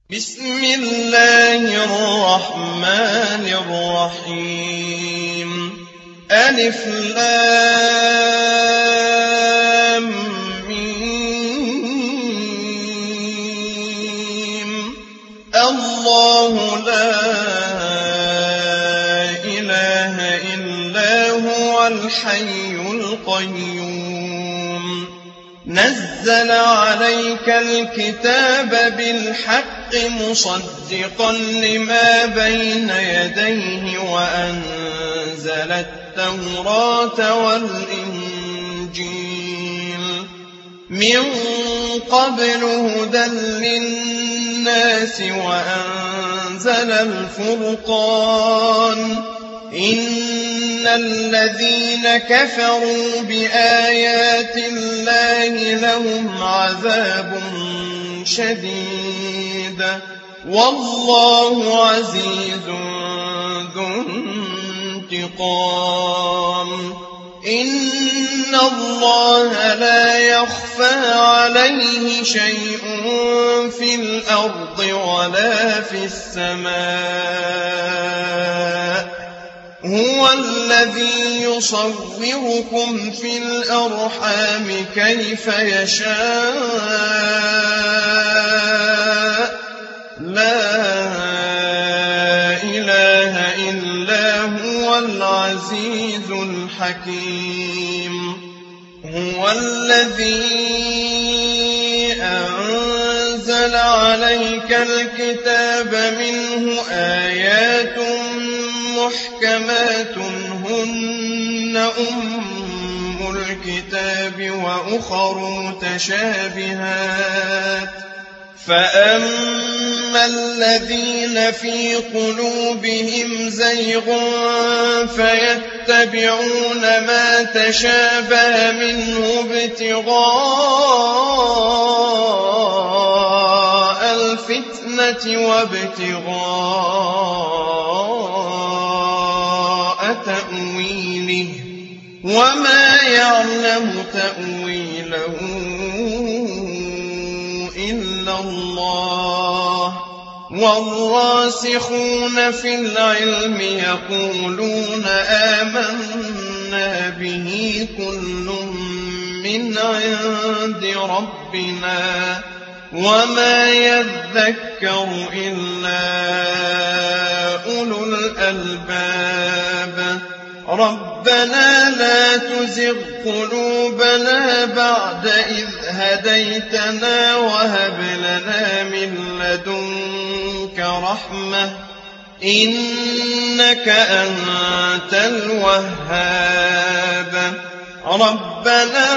بسم الله الرحمن الرحيم ألف لام ميم الله لا إله إلا هو الحي القيوم نزل عليك الكتاب بالحق مصدقا لما بين يديه وأنزل التوراة والإنجيل من قبل هدى للناس وأنزل الفرقان إن الذين كفروا بآيات الله لهم عذاب شديد والله عزيز ذو انتقام إن الله لا يخفى عليه شيء في الأرض ولا في السماء هو الذي يصوركم في الأرحام كيف يشاء لا إله إلا هو العزيز الحكيم هو الذي أنزل عليك الكتاب منه آيات محكمات هن أم الكتاب وأخر متشابهات فأما الذين في قلوبهم زيغ فيتبعون ما تشابه منه ابتغاء الفتنة وابتغاء تأويله وما يعلم تأويله إلا الله والراسخون في العلم يقولون آمنا به كل من عند ربنا وما يذكر إلا أولو الألباب ربنا لا تزغ قلوبنا بعد إذ هديتنا وهب لنا من لدنك رحمة إنك أنت الوهاب ربنا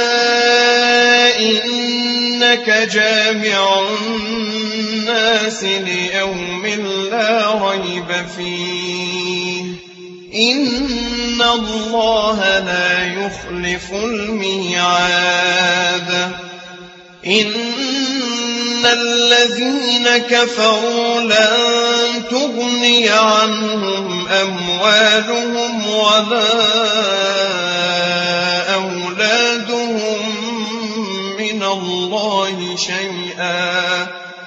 إنك جامع الناس ليوم لا ريب فيه إن الله لا يخلف الميعاد إن الذين كفروا لن تغني عنهم أموالهم ولا أولادهم من الله شيئا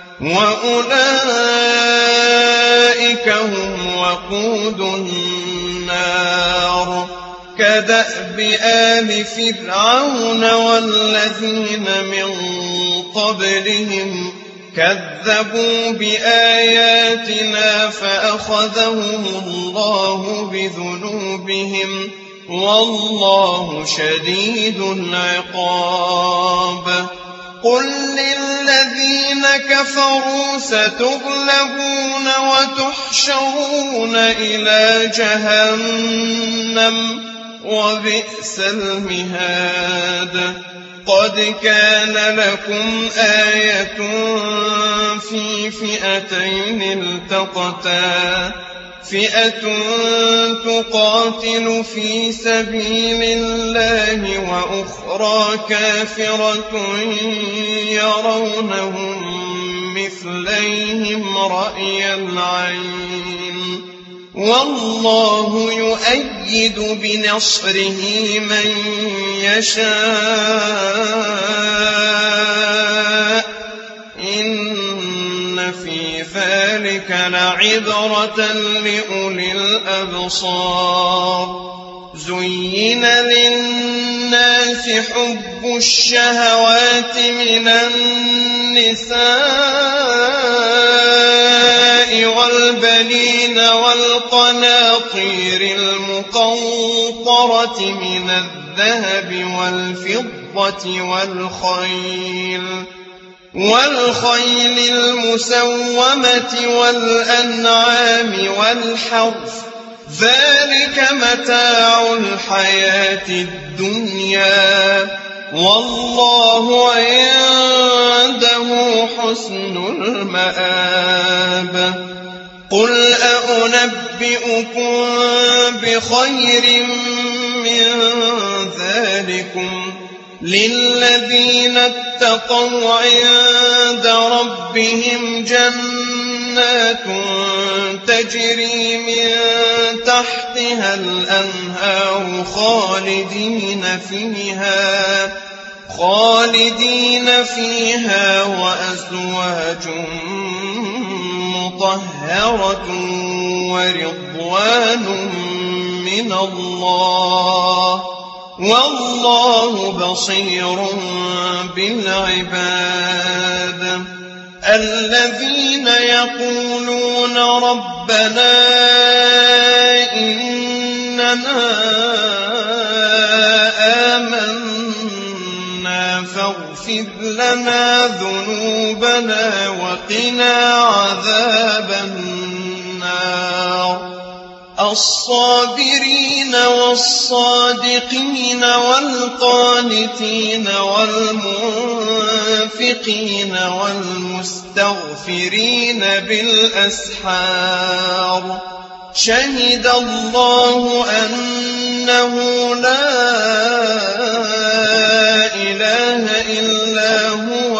وأولئك هم وقود النار كدأب آل فرعون والذين من قبلهم كذبوا بآياتنا فأخذهم الله بذنوبهم والله شديد العقاب قل للذين كفروا ستغلبون وتحشرون إلى جهنم وبئس المهاد قد كان لكم آية في فئتين التقتا فئة تقاتل في سبيل الله وأخرى كافرة يرونهم مثليهم رأي العين والله يؤيد بنصره من يشاء إن في ذلك لعبرة لأولي الأبصار زين للناس حب الشهوات من النساء والبنين والقناطير المقنطرة من الذهب والفضة والخيل المسومة والأنعام والحرث ذلك متاع الحياة الدنيا والله عنده حسن المآب قل أنبئكم بخير من ذلكم للذين اتقوا عند ربهم جنات تجري من تحتها الأنهار خالدين فيها وأزواج مطهرة ورضوان من الله والله بصير بالعباد الذين يقولون ربنا إننا آمنا فاغفر لنا ذنوبنا وقنا عذاب النار الصابرين والصادقين والقانتين والمنفقين والمستغفرين بالأسحار شهد الله أنه لا إله إلا هو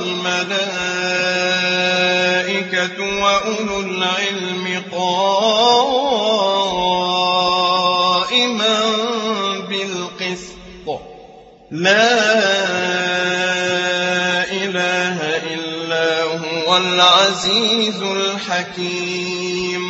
والملائكة وأولو العلم قائما بالقسط لا إله إلا هو العزيز الحكيم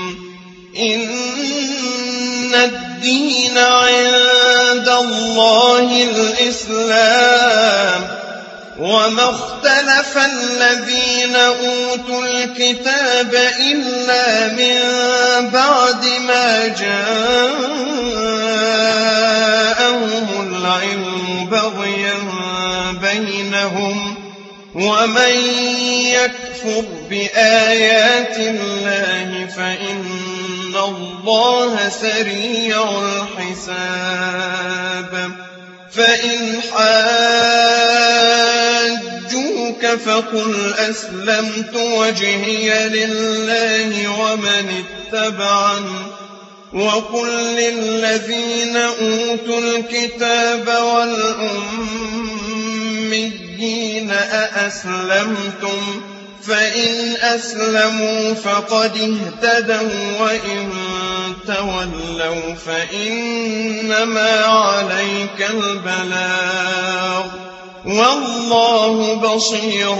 إن الدين عند الله الإسلام وما اختلف الذين أوتوا الكتاب إلا من بعد ما جاءهم العلم بغيا بينهم ومن يكفر بآيات الله فإن الله سريع الحساب فإن حاجوك فقل أسلمت وجهي لله ومن اتبعني وقل للذين أوتوا الكتاب والأميين أأسلمتم فإن أسلموا فقد اهتدوا وإن تولوا فإنما عليك البلاغ والله بصير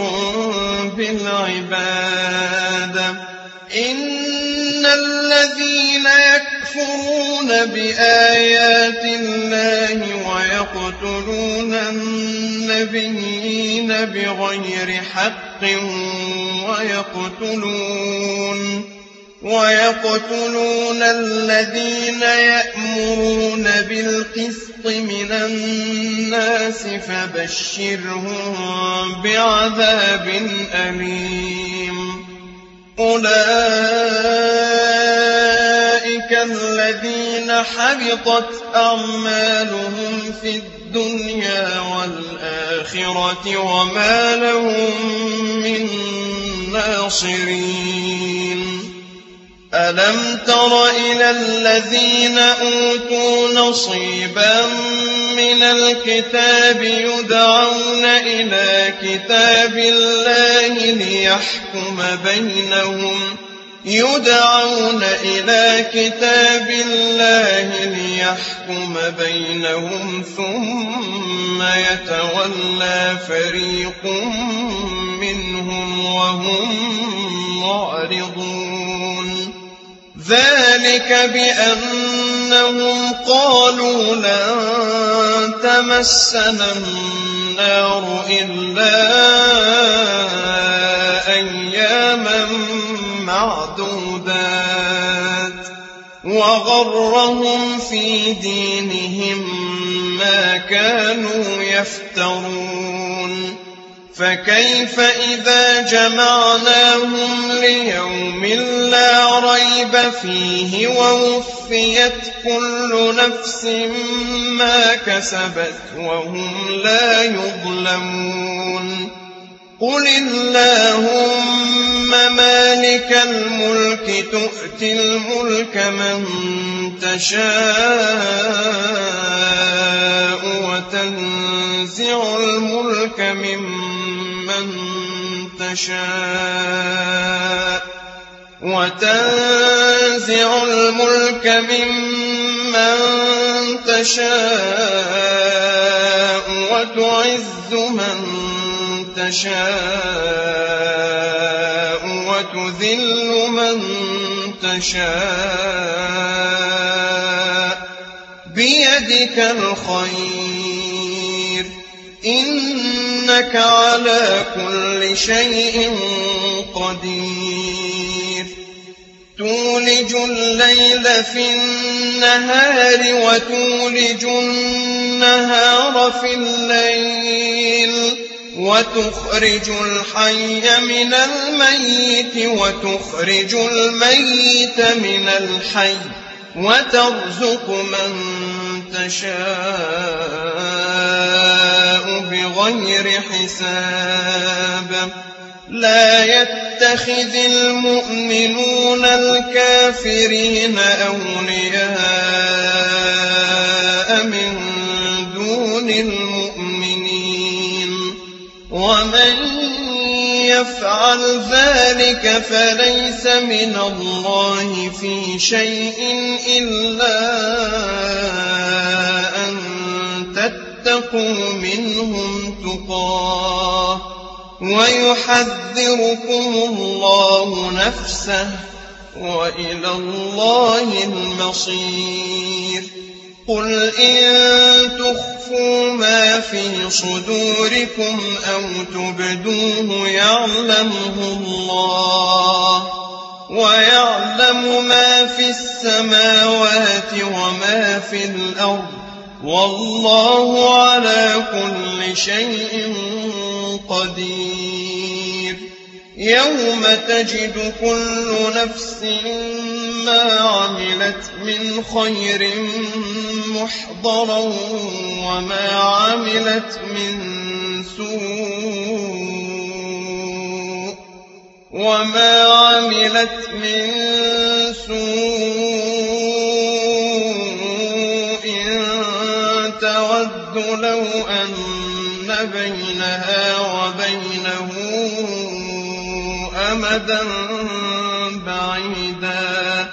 بالعباد إن الذين يكفرون بآيات الله ويقتلون النبيين بغير حق ويقتلون الذين يأمرون بالقسط من الناس فبشرهم بعذاب أليم أولئك الذين حبطت أعمالهم في الدنيا والآخرة وما لهم من ناصرين ألم تر إلى الذين أوتوا نصيبا من الكتاب يدعون إلى كتاب الله ليحكم بينهم ثم يتولى فريق منهم وهم معرضون ذلك بأنهم قالوا لن تمسنا النار إلا أياما معدودات وغرهم في دينهم ما كانوا يفترون فكيف إذا جمعناهم ليوم لا ريب فيه ووفيت كل نفس ما كسبت وهم لا يظلمون قل اللهم مالك الملك تؤتي الملك من تشاء وتنزع الملك ممن تشاء وتعز من تشاء وتذل من تشاء بيدك الخير إنك على كل شيء قدير تولج الليل في النهار وتولج النهار في الليل وتخرج الحي من الميت وتخرج الميت من الحي وترزق من تشاء بغير حساب لا يتخذ المؤمنون الكافرين أولياء من دون المؤمنين ومن يفعل ذلك فليس من الله في شيء إلا أن تتقوا منهم تقاه ويحذركم الله نفسه وإلى الله المصير قل إن تخفوا ما في صدوركم أو تبدوه يعلمه الله ويعلم ما في السماوات وما في الأرض والله على كل شيء قدير يوم تجد كل نفس ما عملت من خير محضرا وما عملت من سوء تود لو أن بينها وبينه أمدا بعيدا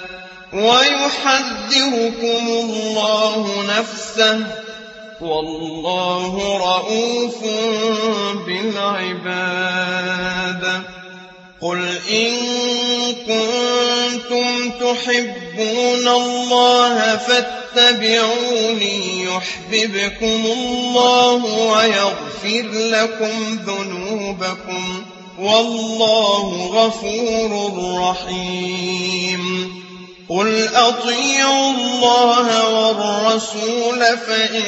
ويحذركم الله نفسه والله رءوف بالعباد قل إن كنتم تحبون الله فاتبعوني يحببكم الله ويغفر لكم ذنوبكم والله غفور رحيم قل أطيعوا الله والرسول فإن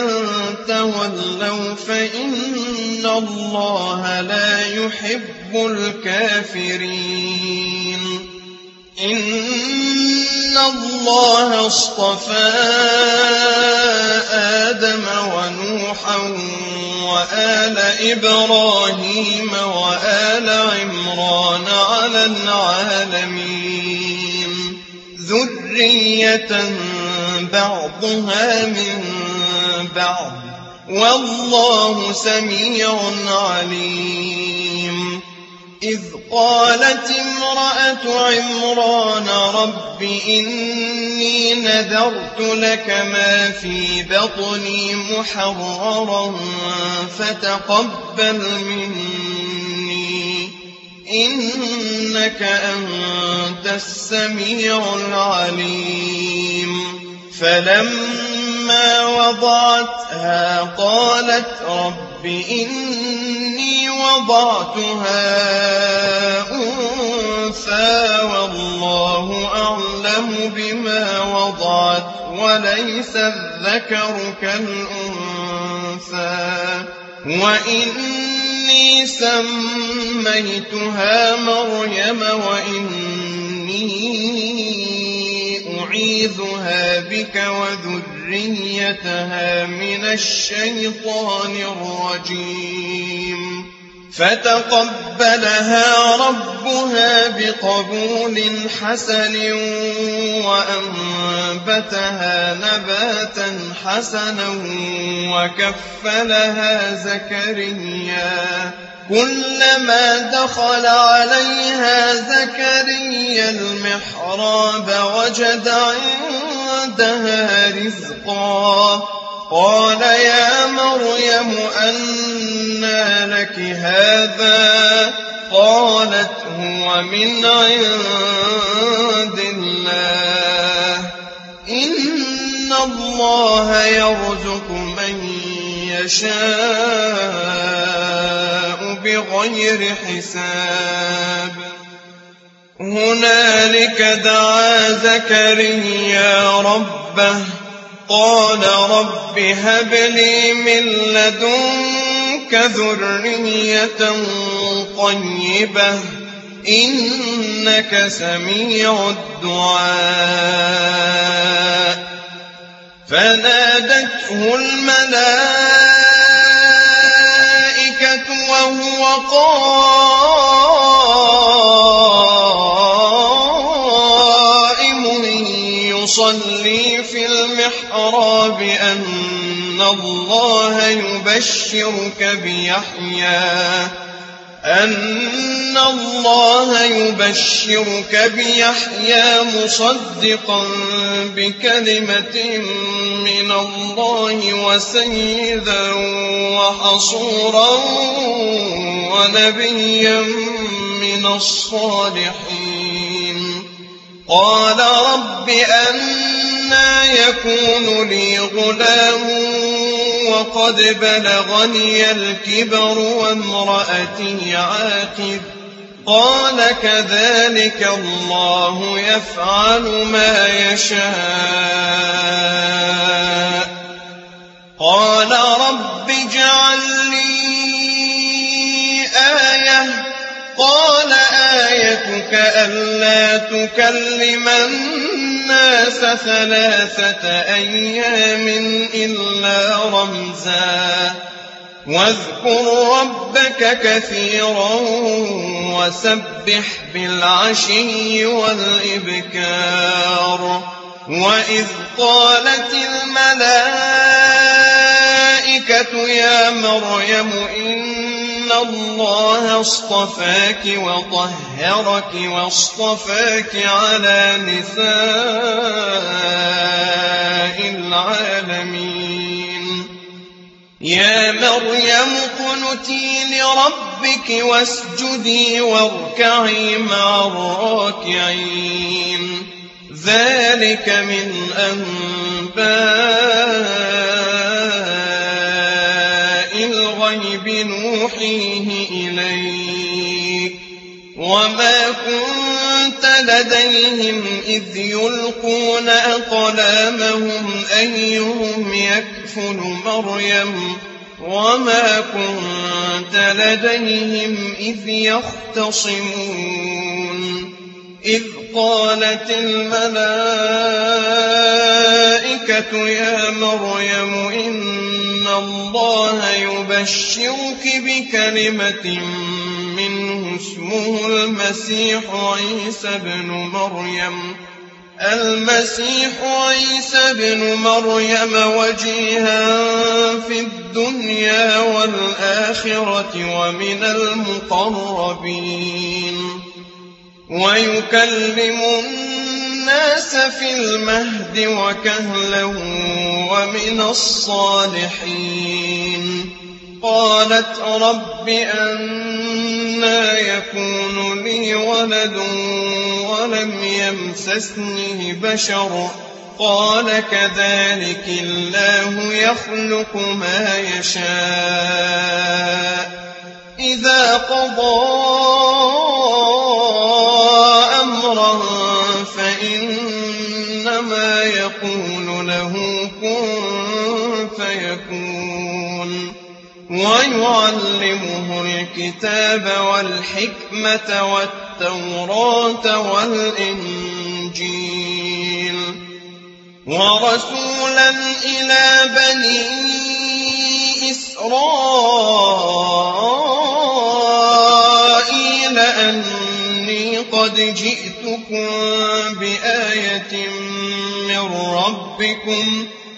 تولوا فإن الله لا يحب الكافرين إن الله اصطفى آدم ونوحا وآل إبراهيم وآل عمران على العالمين ذرية بعضها من بعض والله سميع عليم إذ قالت امرأة عمران رب إني نذرت لك ما في بطني محررا فتقبل مني إنك أنت السميع العليم فلما وضعتها قالت رب إني وضعتها أنثى والله أعلم بما وضعت وليس الذكر كالأنثى وإني سميتها مريم وإني أعيذها بك وذريتها من الشيطان الرجيم فتقبلها ربها بقبول حسن وأنبتها نباتا حسنا وكفلها زكريا كلما دخل عليها زكريا المحراب وجد عندها رزقا قال يا مريم أنى لك هذا قالت هو من عند الله إن الله يرزق من يشاء بغير حساب هنالك دعا زكريا ربه قال رب هب لي من لدنك ذرية طيبة إنك سميع الدعاء فنادته الملائكة وهو قائم يصلي في المحراب أن الله يبشرك بيحيى مصدقا بكلمة من الله وسيدا وحصورا ونبيا من الصالحين قال رب أنى يكون لي غلام وقد بلغني الكبر وامرأتي عاقر قال كذلك الله يفعل ما يشاء قال رب اجعل لي آية قال آيتك ألا تكلم الناس 3 أيام إلا رمزا واذكر ربك كثيرا وسبح بالعشي والإبكار وإذ قالت الملائكة يا مريم إن الله اصطفاك وطهرك واصطفاك على نساء العالمين يا مريم اقنتي لربك واسجدي واركعي مع الراكعين ذلك من أنباء الغيب نوحيه إليك وما كنت لديهم إذ يلقون أقلامهم أيهم يكفل مريم وما كنت لديهم إذ يختصمون إذ قالت الملائكة يا مريم إن الله يبشرك بكلمة منه اسمه المسيح عيسى بن مريم وجيها في الدنيا والآخرة ومن المقربين ويكلم الناس في المهد وكهلا ومن الصالحين قالت رب أنى أنى يكون لي ولد ولم يمسسني بشر قال كذلك الله يخلق ما يشاء إذا قضى أمرا فإنما يقول له كن فيكون ويعلمه الكتاب والحكمة والتوراة والإنجيل ورسولا إلى بني إسرائيل أني قد جئتكم بآية من ربكم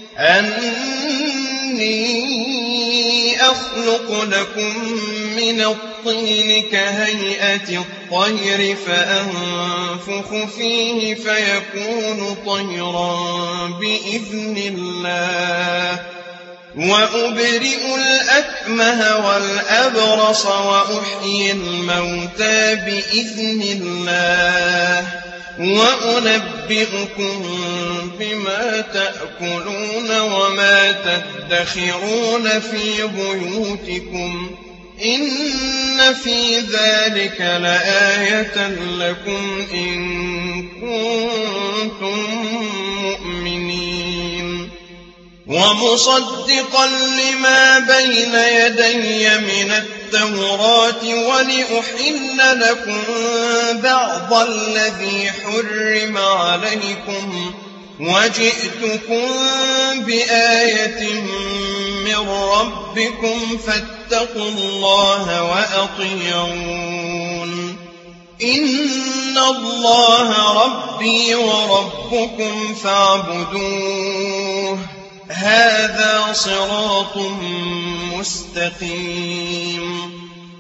أني أخلق لكم من الطين كهيئة الطير فأنفخ فيه فيكون طيرا بإذن الله وأبرئ الأكمه والأبرص وأحيي الموتى بإذن الله وأنبئكم بما تأكلون وما تدخرون في بيوتكم إن في ذلك لآية لكم إن كنتم مؤمنين ومصدقا لما بين يدي من التوراة ولأحل لكم بعض الذي حرم عليكم وجئتكم بآية من ربكم فاتقوا الله وأطيعون إن الله ربي وربكم فاعبدوه هذا صراط مستقيم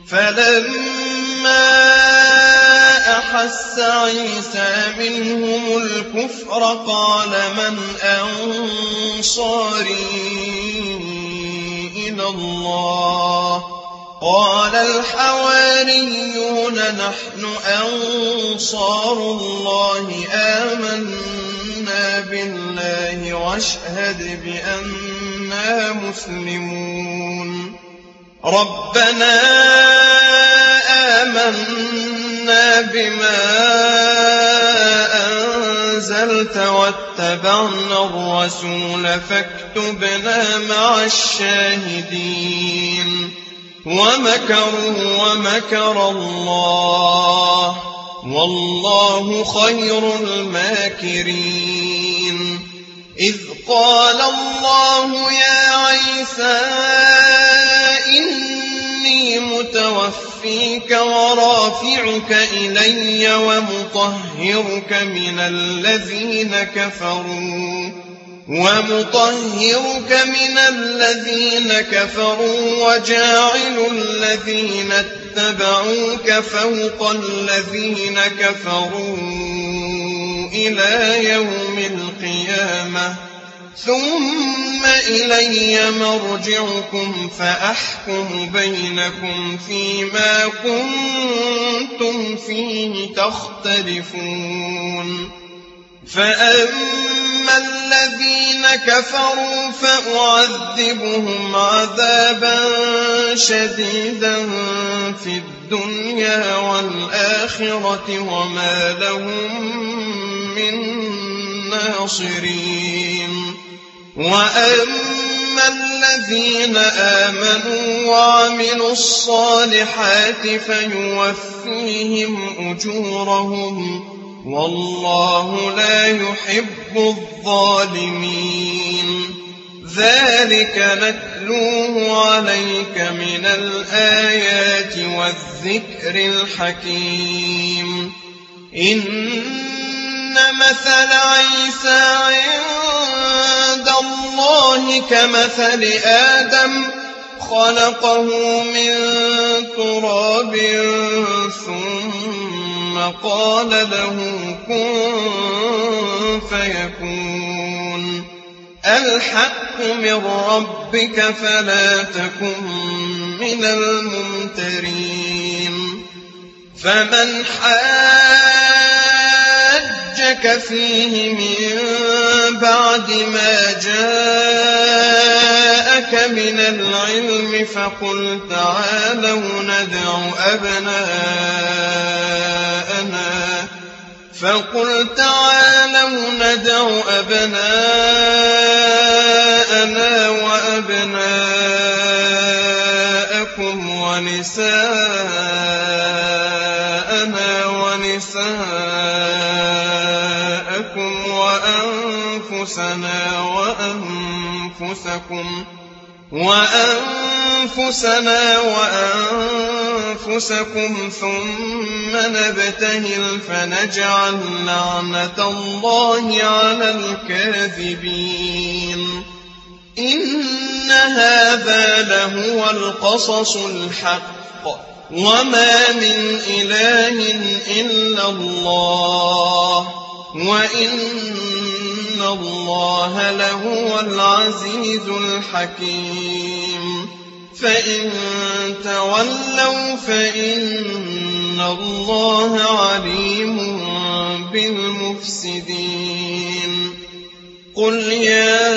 فلما أحس عيسى منهم الكفر قال من أنصاري إلى الله قال الحواريون نحن أنصار الله آمنا بالله واشهد بأننا مسلمون ربنا آمنا بما أنزلت واتبعنا الرسول فاكتبنا مع الشاهدين ومكروا ومكر الله والله خير الماكرين إذ قال الله يا عيسى إني متوفيك ورافعك إلي ومطهرك من الذين كفروا وجاعل الذين اتبعوك فوق الذين كفروا إلى يوم القيامة ثم إلي مرجعكم فأحكم بينكم فيما كنتم فيه تختلفون فأما الذين كفروا فأعذبهم عذابا شديدا في الدنيا والآخرة وما لهم من ناصرين وأما الذين آمنوا وعملوا الصالحات فيوفيهم أجورهم والله لا يحب الظالمين ذلك نتلوه عليك من الآيات والذكر الحكيم إن مثل عيسى عند الله كمثل آدم خلقه من تراب ثم قال له كن فيكون الحق من ربك فلا تكن من الممترين فمن حاجك فيه من بعد ما جاءك من العلم فقل تعالوا ندع أبناءنا وأبناءكم ونساءنا ونساءكم وأنفسنا وأنفسكم ثم نبتهل فنجعل لعنة الله على الكاذبين إن هذا لهو القصص الحق وما من إله إلا الله وإن الله لهو العزيز الحكيم فإن تولوا فإن الله عليم بالمفسدين قل يا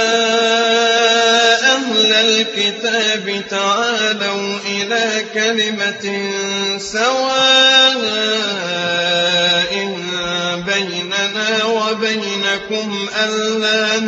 أهل الكتاب تعالوا إلى كلمة سواء بيننا وبينكم ألا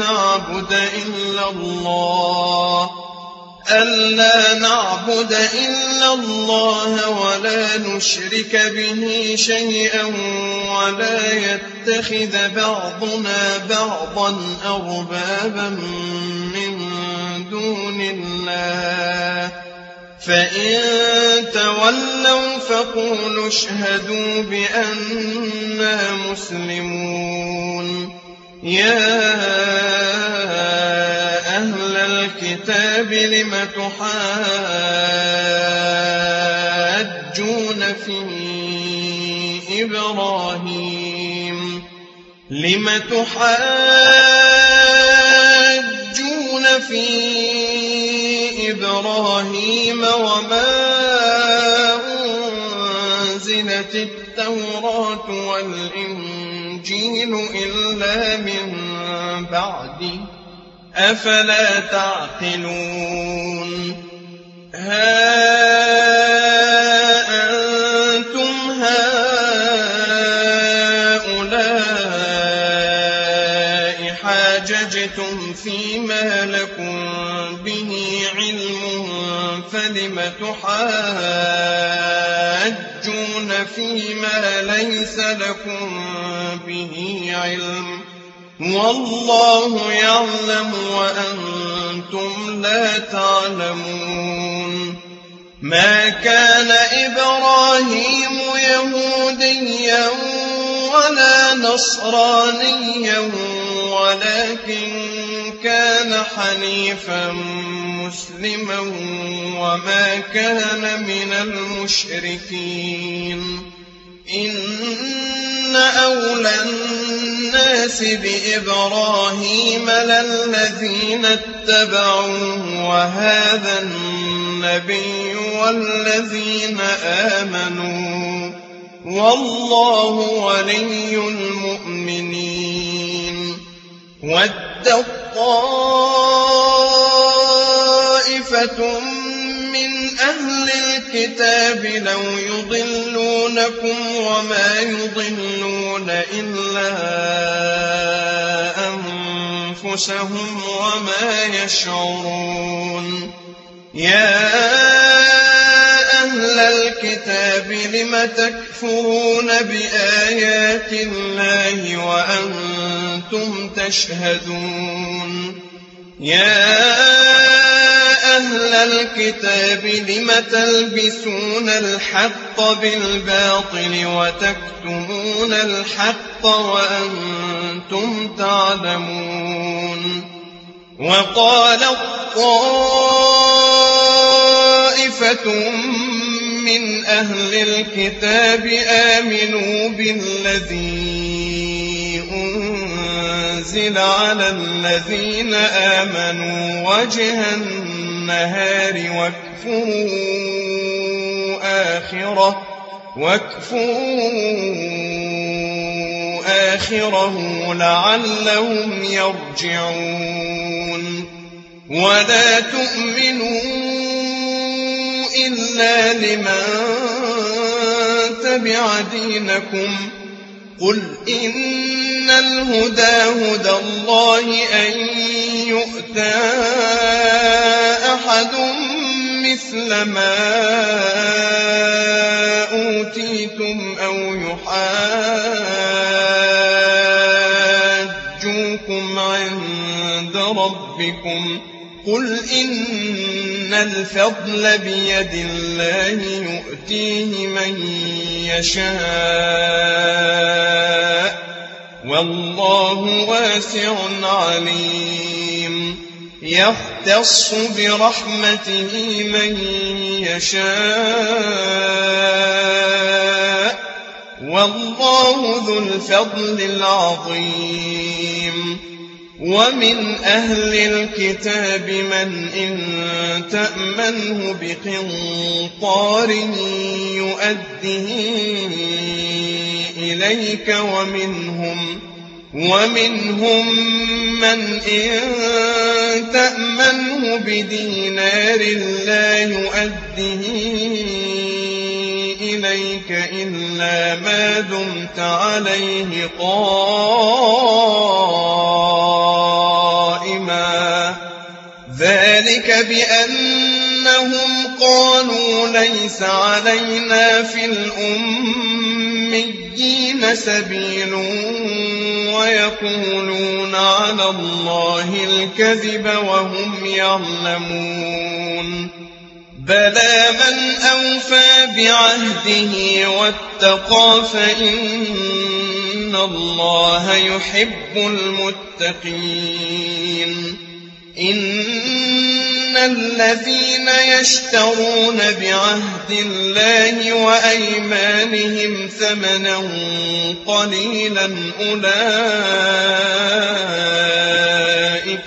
نعبد إلا الله ولا نشرك به شيئا ولا يتخذ بعضنا بعضا أربابا من دون الله فإن تولوا فقولوا اشهدوا بأننا مسلمون يا أهل الكتاب لم تحاجون في إبراهيم وما أنزلت التوراة والإنجيل إلا من بعده أفلا تعقلون ها أنتم هؤلاء حاججتم فيما لكم به علم فلم تحاجون فيما ليس لكم به علم والله يعلم وأنتم لا تعلمون ما كان إبراهيم يهوديا ولا نصرانيا ولكن كان حنيفا مسلما وما كان من المشركين إن أولى الناس بإبراهيم للذين اتبعوه وهذا النبي والذين آمنوا والله ولي المؤمنين ود طائفة من أهل الكتاب لو يضلونكم وما يضلون إلا أنفسهم وما يشعرون يا أهل الكتاب لم تكفرون بآيات الله وأنتم تشهدون يا أهل الكتاب لم تلبسون الحق بالباطل وتكتمون الحق وأنتم تعلمون وقالت طائفة من أهل الكتاب آمنوا بالذي أنزل على الذين آمنوا وجه النهار واكفروا آخره واكفوا آخره لعلهم يرجعون ولا تؤمنوا إلا لمن تبع دينكم قل إن الهدى هدى الله أن يؤتى أحد مثل ما أوتيتم أو يحاجوكم عند ربكم قل إن الفضل بيد الله يؤتيه من يشاء والله واسع عليم يختص برحمته من يشاء والله ذو الفضل العظيم ومن أهل الكتاب من إن تأمنه بقنطار يؤده إليك ومنهم من إن تأمنه بدينار لا يؤده إليك إلا ما دمت عليه قائما ذلك بأنهم قالوا ليس علينا في الأميين سبيل ويقولون على الله الكذب وهم يعلمون بلى من أوفى بعهده واتقى فإن الله يحب المتقين إن الذين يشترون بعهد الله وأيمانهم ثمنا قليلا أولئك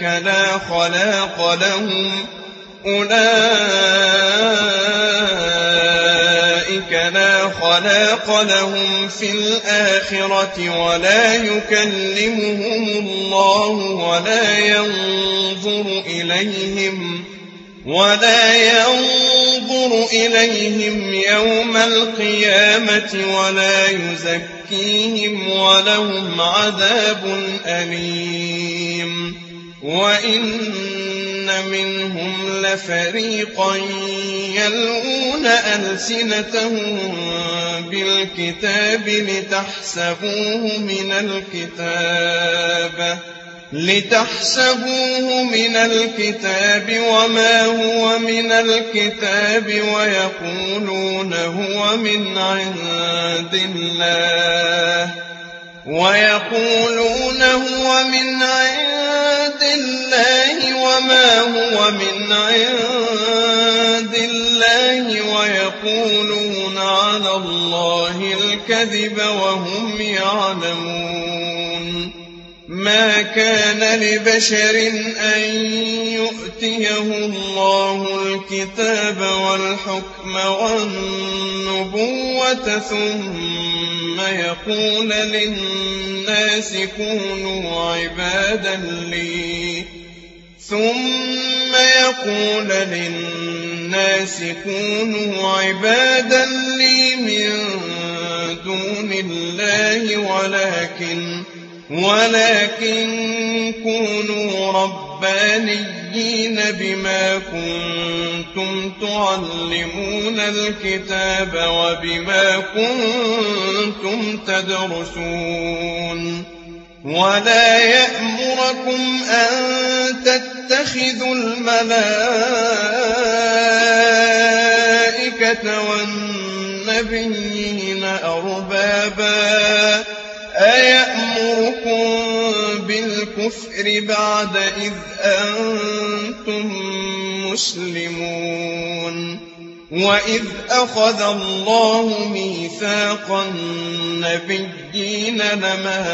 لا خلاق لهم في الآخرة ولا يكلمهم الله ولا ينظر إليهم يوم القيامة ولا يزكيهم ولهم عذاب أليم وإن منهم لفريقا يلوون ألسنتهم بالكتاب لتحسبوه من الكتاب وما هو من الكتاب ويقولون هو من عند الله وما هو من عند الله ويقولون على الله الكذب وهم يعلمون ما كان لبشر أن يؤتيه الله الكتاب والحكم والنبوة ثم يقول للناس كونوا عبادا لي من دون الله ولكن كونوا ربانيين بما كنتم تعلمون الكتاب وبما كنتم تدرسون ولا يأمركم أن تتخذوا الملائكة والنبيين أربابا أيأمركم بالكفر بعد إذ أنتم مسلمون وإذ أخذ الله ميثاق النبيين لما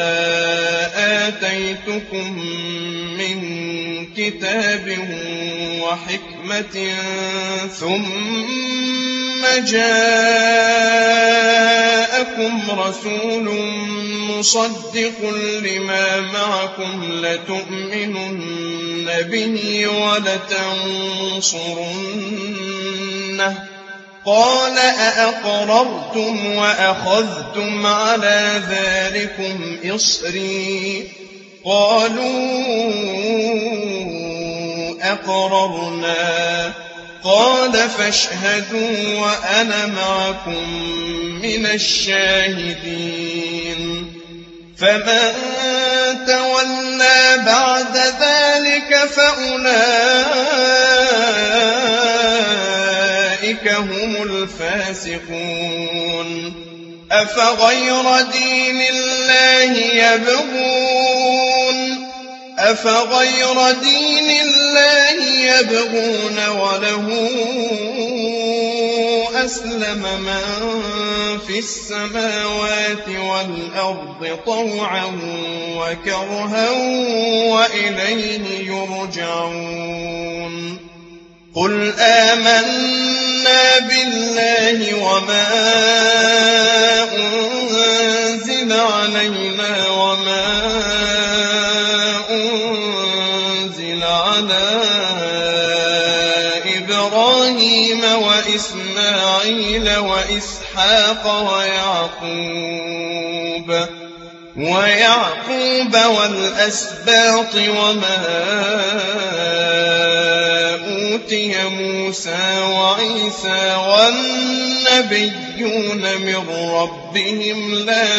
آتيتكم من كتاب وحكمة ثم جاءكم رسول مصدق لما معكم لتؤمنن به ولتنصرنه قال أأقررتم وأخذتم على ذلكم إصري قالوا أقررنا قال فاشهدوا وأنا معكم من الشاهدين فمن تولى بعد ذلك فأولئك هم الفاسقون أفغير دين الله يبغون وله أسلم من في السماوات والأرض طوعا وكرها وإليه يرجعون قل آمنا بالله وما أنزل علينا وما أنزل على إبراهيم وإسماعيل وإسحاق ويعقوب والأسباط وما أوتي موسى وعيسى والنبيون من ربهم لا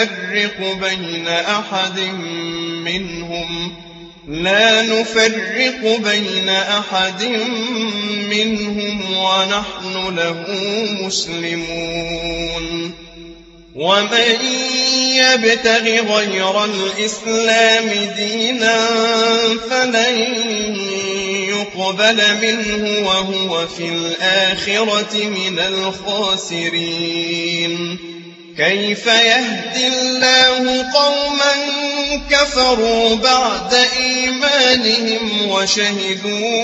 نفرق بين أحد منهم ونحن له مسلمون ومن يبتغ غير الإسلام دينا فلن يقبل منه وهو في الآخرة من الخاسرين كيف يهدي الله قوما كفروا بعد إيمانهم وشهدوا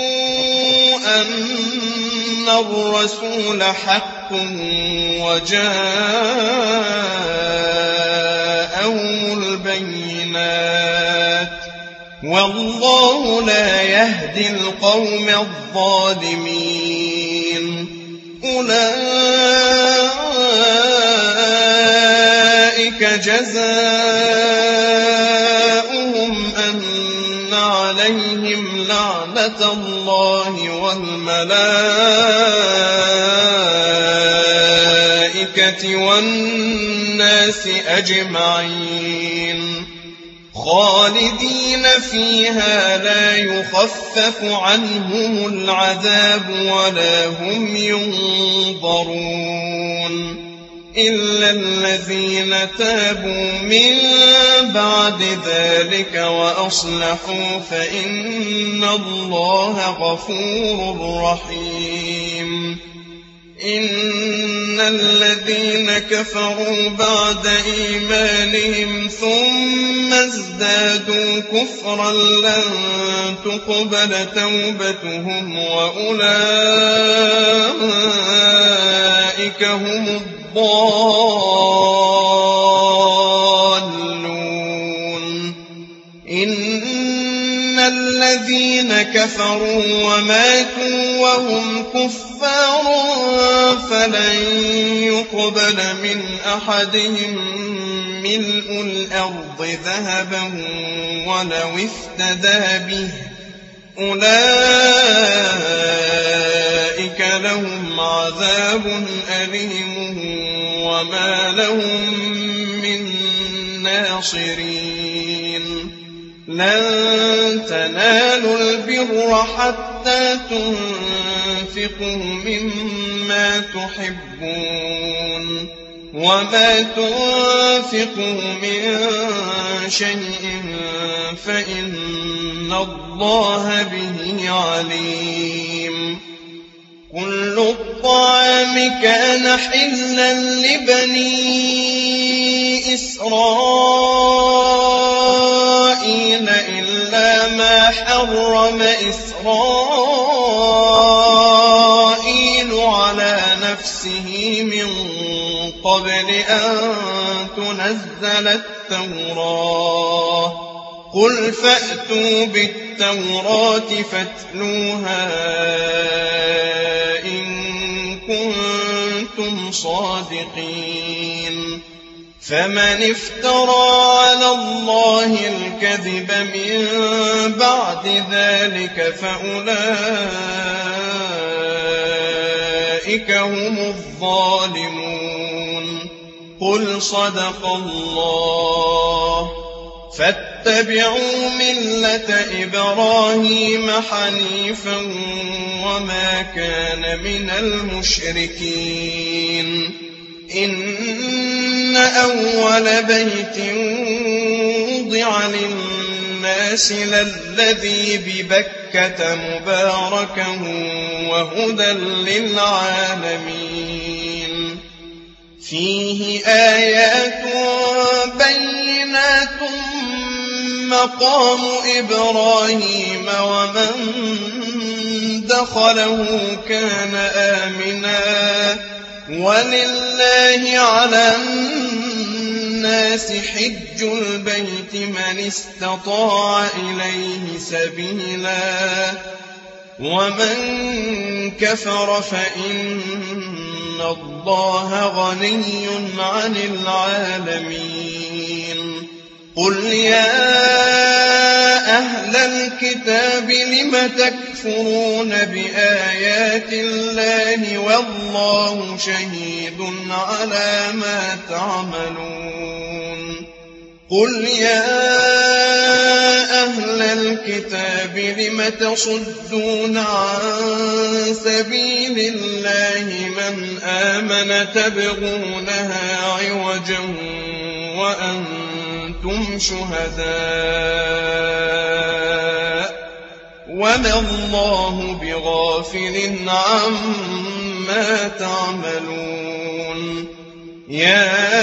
أن الرسول حق وجاءهم البينات والله لا يهدي القوم الظالمين أولئك جزاؤهم أن عليهم لعنة الله والملائكة والناس أجمعين خالدين فيها لا يخفف عنهم العذاب ولا هم ينظرون إلا الذين تابوا من بعد ذلك وأصلحوا فإن الله غفور رحيم إن الذين كفروا بعد إيمانهم ثم ازدادوا كفرا لن تقبل توبتهم وأولئك هم الضالون إن الذين كفروا وماتوا وهم كفار فلن يقبل من أحدهم ملء الأرض ذهبا ولو افتدى به أولئك لهم عذاب أليم وما لهم من ناصرين لن تنالوا البر حتى تنفقوا مما تحبون وما تنفقوا من شيء فإن الله به عليم كل الطعام كان حلا لبني إسرائيل إلا ما حرم إسرائيل على قبل أن تنزل التوراة قل فأتوا بالتوراة فاتلوها إن كنتم صادقين فمن افترى على الله الكذب من بعد ذلك فأولئك هم الظالمون قل صدق الله فاتبعوا ملة إبراهيم حنيفا وما كان من المشركين إن أول بيت وضع للناس للذي ببكة مباركا وهدى للعالمين فيه آيات بينات مقام إبراهيم ومن دخله كان آمنا ولله على الناس حج البيت من استطاع إليه سبيلا ومن كفر فإن الله غني عن العالمين قل يا أهل الكتاب لم تكفرون بآيات الله والله شهيد على ما تعملون قل يا أهل الكتاب لم تصدون عن سبيل الله من آمن تبغونها عوجا وأنتم شهداء وما الله بغافل عما تعملون يا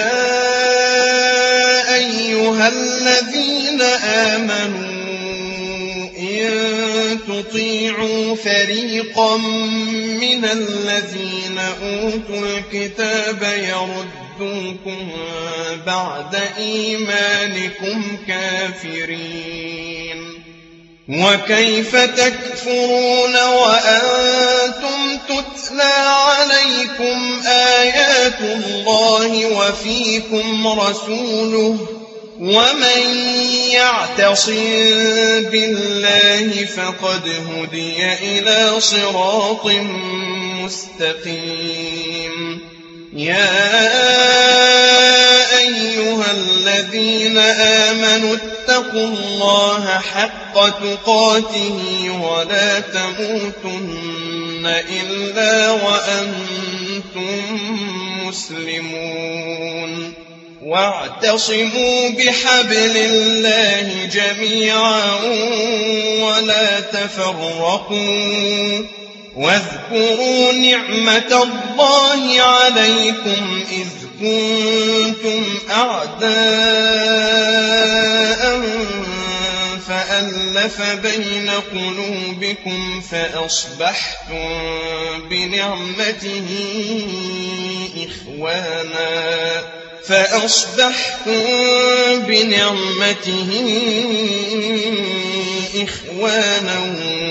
أيها الذين آمنوا إن تطيعوا فريقا من الذين أوتوا الكتاب يردوكم بعد إيمانكم كافرين وكيف تكفرون وأنتم تتلى عليكم آيات الله وفيكم رسوله ومن يعتصم بالله فقد هدي إلى صراط مستقيم يا أيها الذين آمنوا اتقوا الله حق تقاته ولا تموتن إلا وأنتم مسلمون واعتصموا بحبل الله جميعا ولا تفرقوا واذكروا نعمة الله عليكم إذ كنتم أعداء فألف بين قلوبكم فأصبحتم بنعمته إخوانا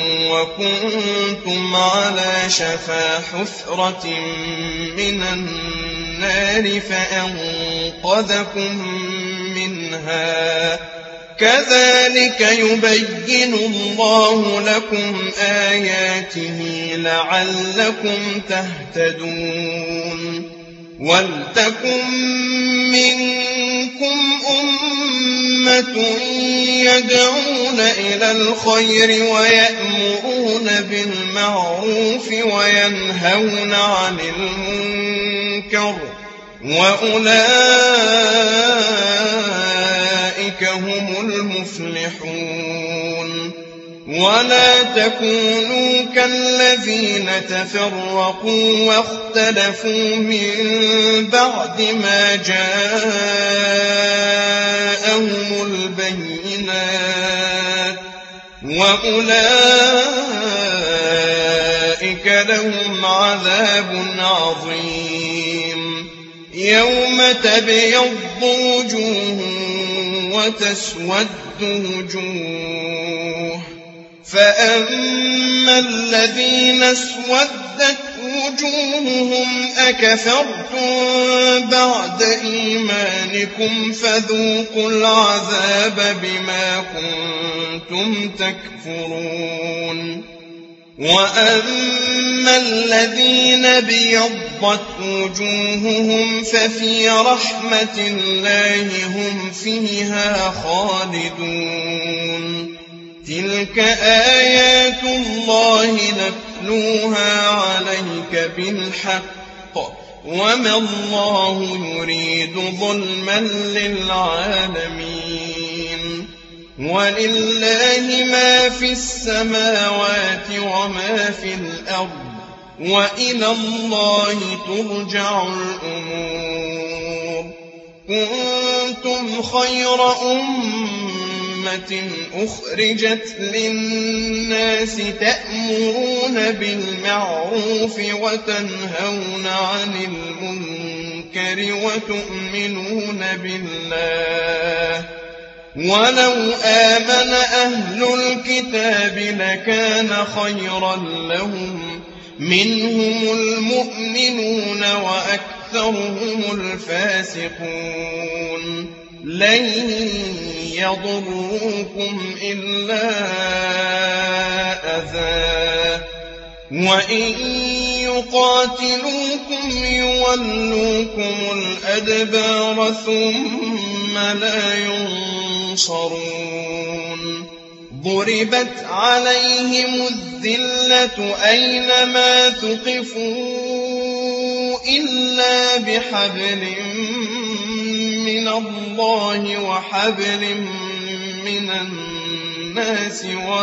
وكنتم على شفا حفرة من النار فأنقذكم منها كذلك يبين الله لكم آياته لعلكم تهتدون ولتكن منكم أمة يدعون إلى الخير ويأمرون بالمعروف وينهون عن المنكر وأولئك هم المفلحون ولا تكونوا كالذين تفرقوا واختلفوا من بعد ما جاءهم البينات وأولئك لهم عذاب عظيم يوم تبيض وجوه وتسود وجوه، فأما الذين اسودت وجوههم أكفرتم بعد إيمانكم فذوقوا العذاب بما كنتم تكفرون. وأما الذين ابيضت وجوههم ففي رحمة الله هم فيها خالدون. تلك آيات الله نتلوها عليك بالحق وما الله يريد ظلما للعالمين. ولله ما في السماوات وما في الأرض وإلى الله ترجع الأمور. كنتم خير أمة أخرجت للناس تأمرون بالمعروف وتنهون عن المنكر وتؤمنون بالله. ولو آمن أهل الكتاب لكان خيرا لهم، منهم المؤمنون وأكثرهم الفاسقون. لن يضروكم إلا أذى، وإن يقاتلوكم يولوكم الأدبار ثم لا ينصرون. ضربت عليهم الذلة أينما ثقفوا إلا بحبل من الله وحبل من الناس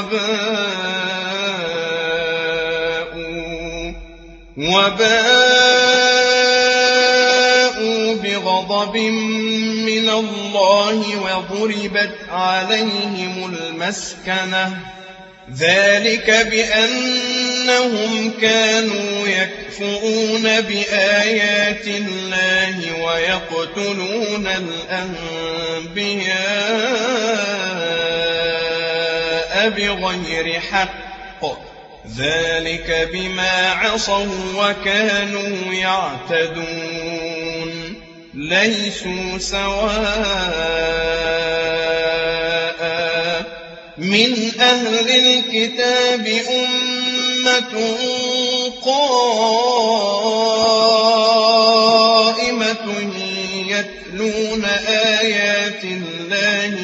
وباءوا بغضب من الله وضربت عليهم المسكنة، ذلك بأنهم كانوا يكفرون بآيات الله ويقتلون الأنبياء بغير حق، ذلك بما عصوا وكانوا يعتدون. ليسوا سواء من أهل الكتاب أمة قائمة يتلون آيات الله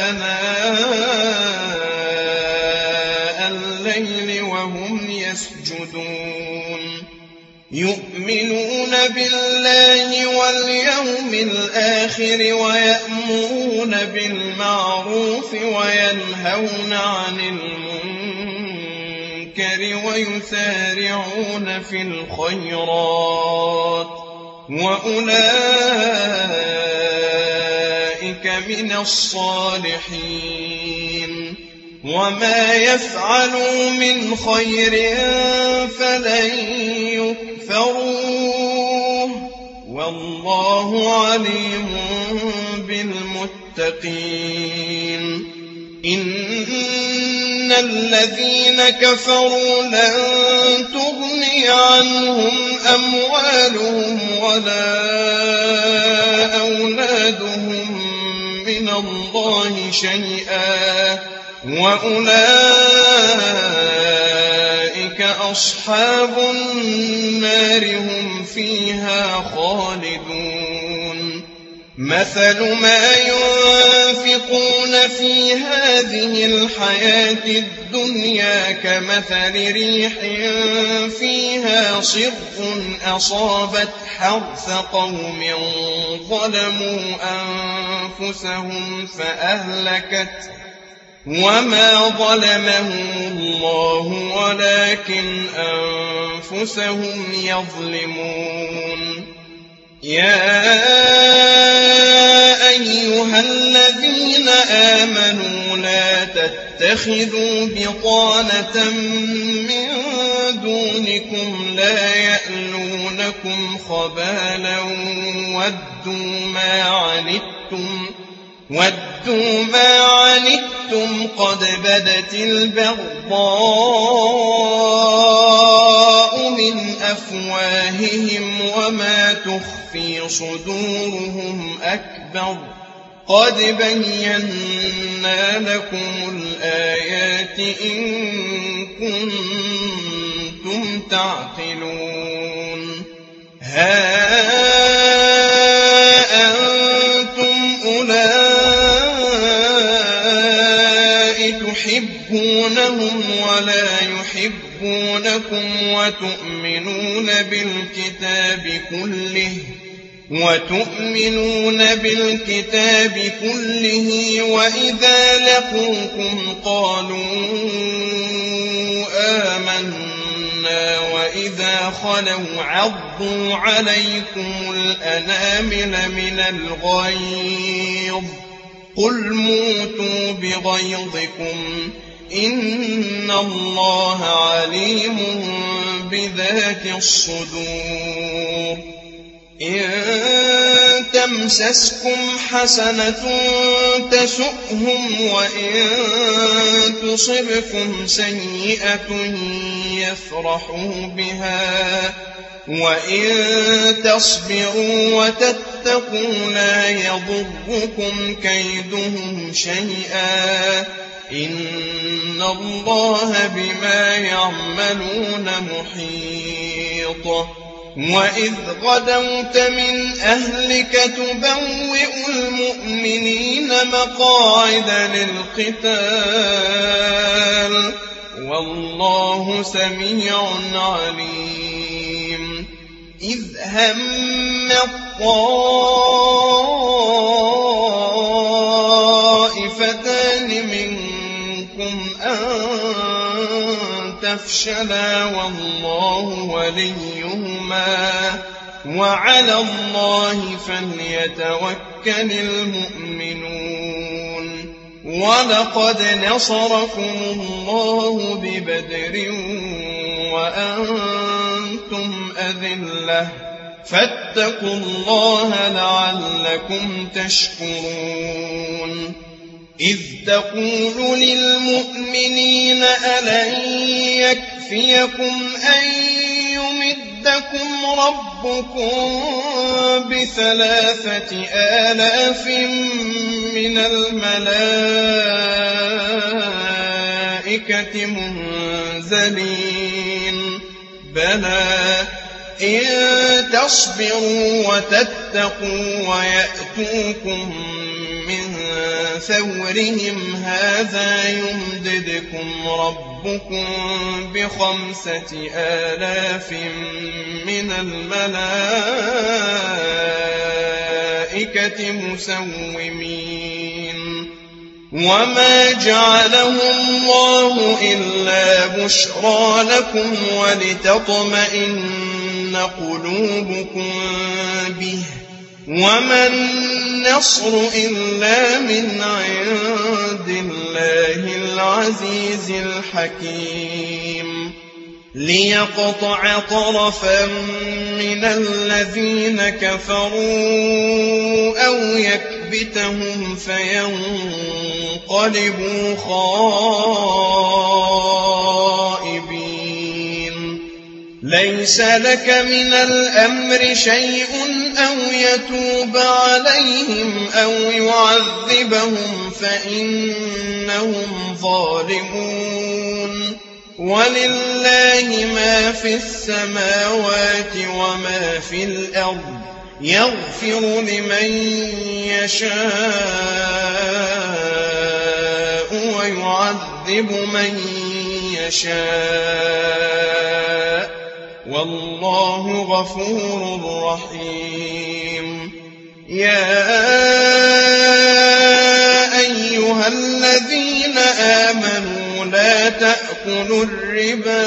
آناء الليل وهم يسجدون، يؤمنون بالله واليوم الآخر ويأمرون بالمعروف وينهون عن المنكر ويسارعون في الخيرات، وأولئك من الصالحين. وما يفعلوا من خير فلن يكفروه، والله عليم بالمتقين. إن الذين كفروا لن تغني عنهم أموالهم ولا أولادهم من الله شيئا، وأولئك أصحاب النار هم فيها خالدون. مثل ما ينفقون في هذه الحياة الدنيا كمثل ريح فيها صر أصابت حرث قوم ظلموا أنفسهم فأهلكت، وما ظلمهم الله ولكن أنفسهم يظلمون. يا أيها الذين آمنوا لا تتخذوا بطانة من دونكم لا يألونكم يأتونكم خبالا ودوا ما عنتم قد بدت البغضاء من أفواههم وما تخفي صدورهم أكبر قد بينا لكم الآيات إن كنتم تعقلون ها أنتم أولئك تحبونهم ولا يحبونكم وتؤمنون بالكتاب كله وإذا لقوكم قالوا آمنا وإذا خلوا عضوا عليكم الأنامل من الغيظ قل موتوا بغيظكم إن الله عليم بذات الصدور إن تمسسكم حسنة تسؤهم وإن تصبكم سيئة يفرحوا بها وإن تصبروا وتتقوا لا يضركم كيدهم شيئا إن الله بما يعملون محيط وإذ غدوت من أهلك تبوئ المؤمنين مقاعد للقتال والله سميع عليم إذ هم الطائفتان منكم أن تفشلا والله وليهما وعلى الله فليتوكل المؤمنون ولقد نصركم الله ببدر وأنتم أذلة فاتقوا الله لعلكم تشكرون إذ تقول للمؤمنين ألن يكفيكم أن يمدكم ربكم ب3,000 من الملائكة منزلين بلى إن تصبروا وتتقوا ويأتوكم من فورهم هذا يمددكم ربكم ب5,000 من الملائكة مسومين وما جعله الله إلا بشرى لكم ولتطمئن قلوبكم به وما النصر إلا من عند الله العزيز الحكيم ليقطع طرفا من الذين كفروا أو يكبتهم فينقلبوا خائبين ليس لك من الأمر شيء أو يتوب عليهم أو يعذبهم فإنهم ظالمون ولله ما في السماوات وما في الأرض يغفر لمن يشاء ويعذب من يشاء والله غفور رحيم يا أيها الذين آمنوا لا تأكلوا الربا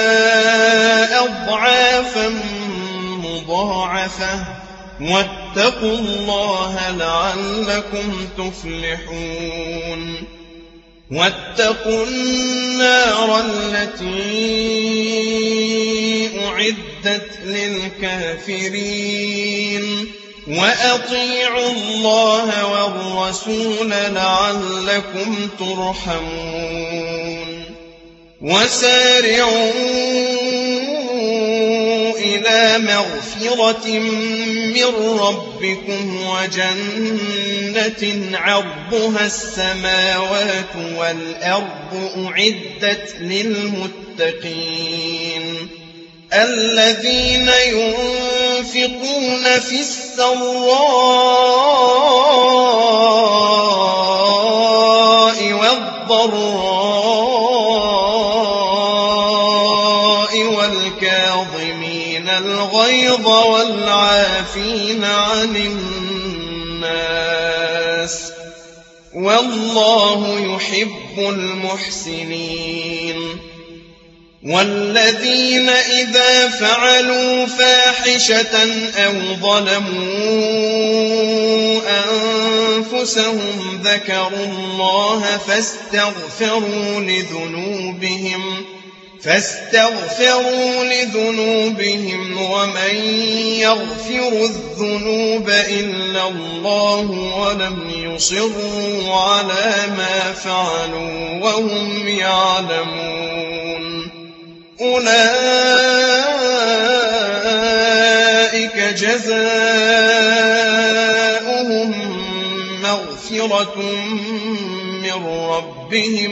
أضعافا مضاعفة واتقوا الله لعلكم تفلحون واتقوا النار التي أعدت أعدت للكافرين وأطيعوا الله والرسول لعلكم ترحمون وسارعوا إلى مغفرة من ربكم وجنة عرضها السماوات والأرض أعدت للمتقين الذين ينفقون في السراء والضراء والكاظمين الغيظ والعافين عن الناس والله يحب المحسنين والذين إذا فعلوا فاحشة أو ظلموا أنفسهم ذكروا الله فاستغفروا لذنوبهم ومن يغفر الذنوب إلا الله ولم يصروا على ما فعلوا وهم يعلمون أولئك جزاؤهم مغفرة من ربهم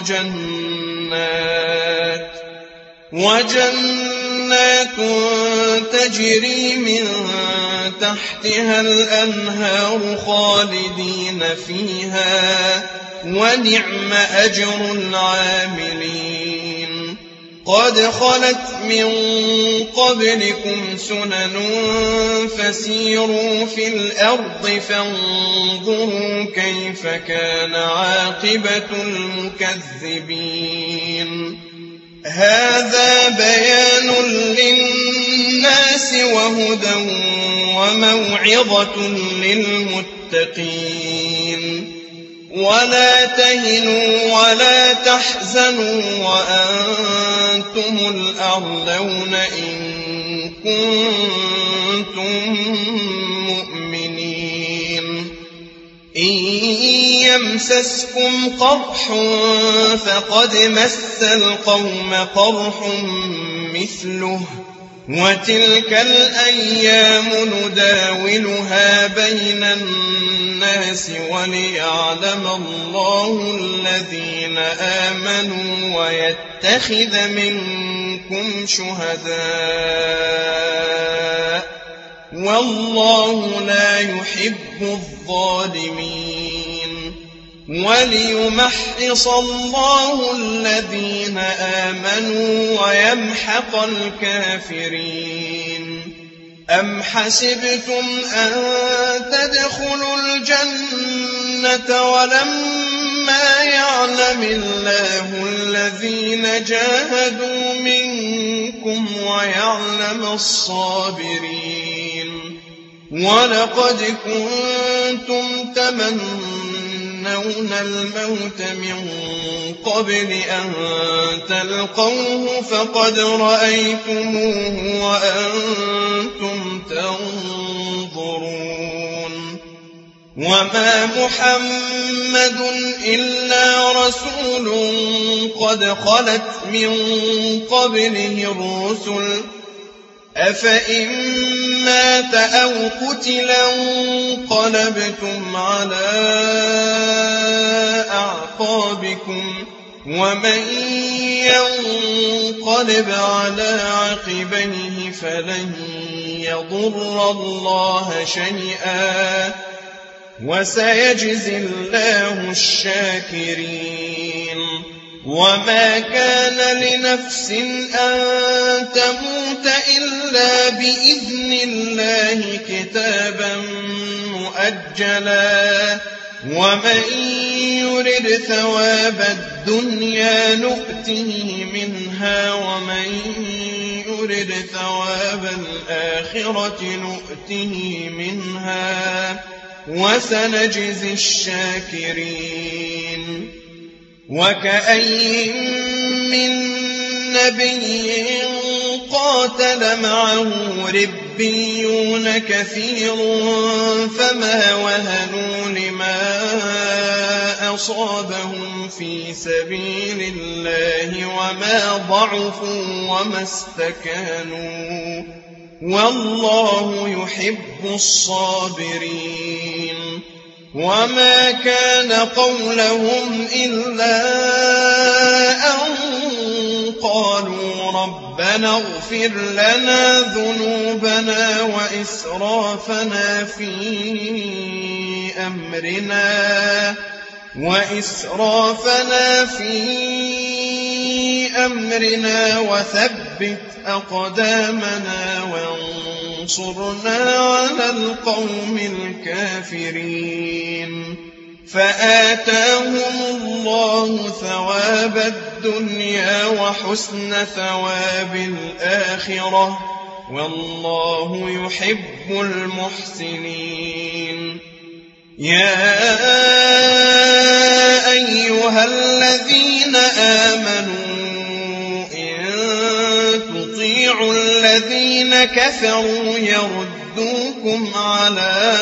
وجنات تجري من تحتها الأنهار خالدين فيها ونعم أجر العاملين قد خلت من قبلكم سنن فسيروا في الأرض فانظروا كيف كان عاقبة المكذبين هذا بيان للناس وهدى وموعظة للمتقين ولا تهنوا ولا تحزنوا وأنتم الأعلون إن كنتم مؤمنين إن يمسسكم قرح فقد مس القوم قرح مثله وتلك الأيام نداولها بين الناس وليعلم الله الذين آمنوا ويتخذ منكم شهداء والله لا يحب الظالمين وليمحص الله الذين آمنوا ويمحق الكافرين أم حسبتم أن تدخلوا الجنة ولما يعلم الله الذين جاهدوا منكم ويعلم الصابرين ولقد كنتم تمنون الموت من قبل أن تلقوه فقد رأيتموه وأنتم تنظرون وما محمد إلا رسول قد خلت من قبله الرسل أفإن مات أو قتلا انقلبتم على أعقابكم ومن ينقلب على عقبيه فلن يضر الله شيئا وسيجزي الله الشاكرين وما كان لنفس أن تموت إلا بإذن الله كتابا مؤجلا ومن يرد ثواب الدنيا نؤته منها ومن يرد ثواب الآخرة نؤته منها وسنجزي الشاكرين وكأين من نبي قاتل معه ربيون كثير فما وهنوا لما أصابهم في سبيل الله وما ضعفوا وما استكانوا والله يحب الصابرين. وما كان قولهم إلا أن قالوا ربنا اغفر لنا ذنوبنا وإسرافنا في أمرنا وثبت أقدامنا وانصرنا على القوم الكافرين. فآتاهم الله ثواب الدنيا وحسن ثواب الآخرة والله يحب المحسنين. يا أيها الذين آمنوا إن تطيعوا الذين كفروا يردوكم على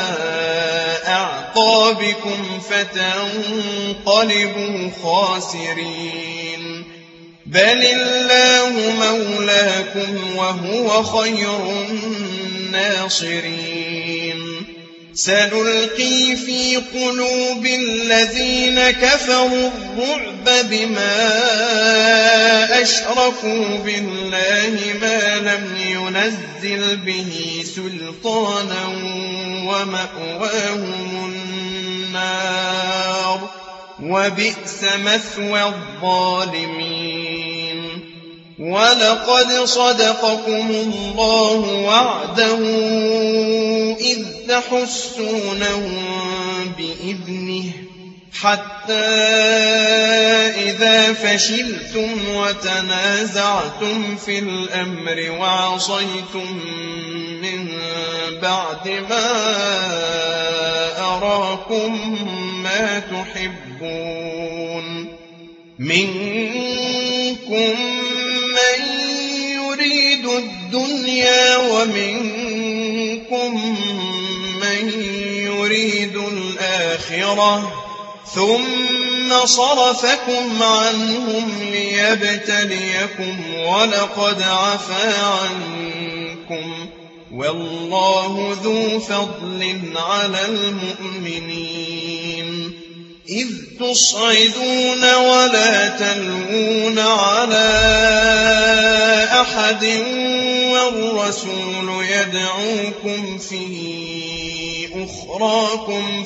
أعقابكم فتنقلبوا خاسرين. بل الله مولاكم وهو خير الناصرين. سنلقي في قلوب الذين كفروا الرعب بما أشركوا بالله ما لم ينزل به سلطانا ومأواهم النار وبئس مثوى الظالمين. ولقد صدقكم الله وعده إذ تحسونهم بإذنه حتى إذا فشلتم وتنازعتم في الأمر وعصيتم من بعد ما أراكم ما تحبون منكم من يريد الدنيا ومنكم من يريد الآخرة ثم صرفكم عنهم ليبتليكم ولقد عفا عنكم والله ذو فضل على المؤمنين. إذ تصعدون ولا تلوون على أحد والرسول يدعوكم في أخراكم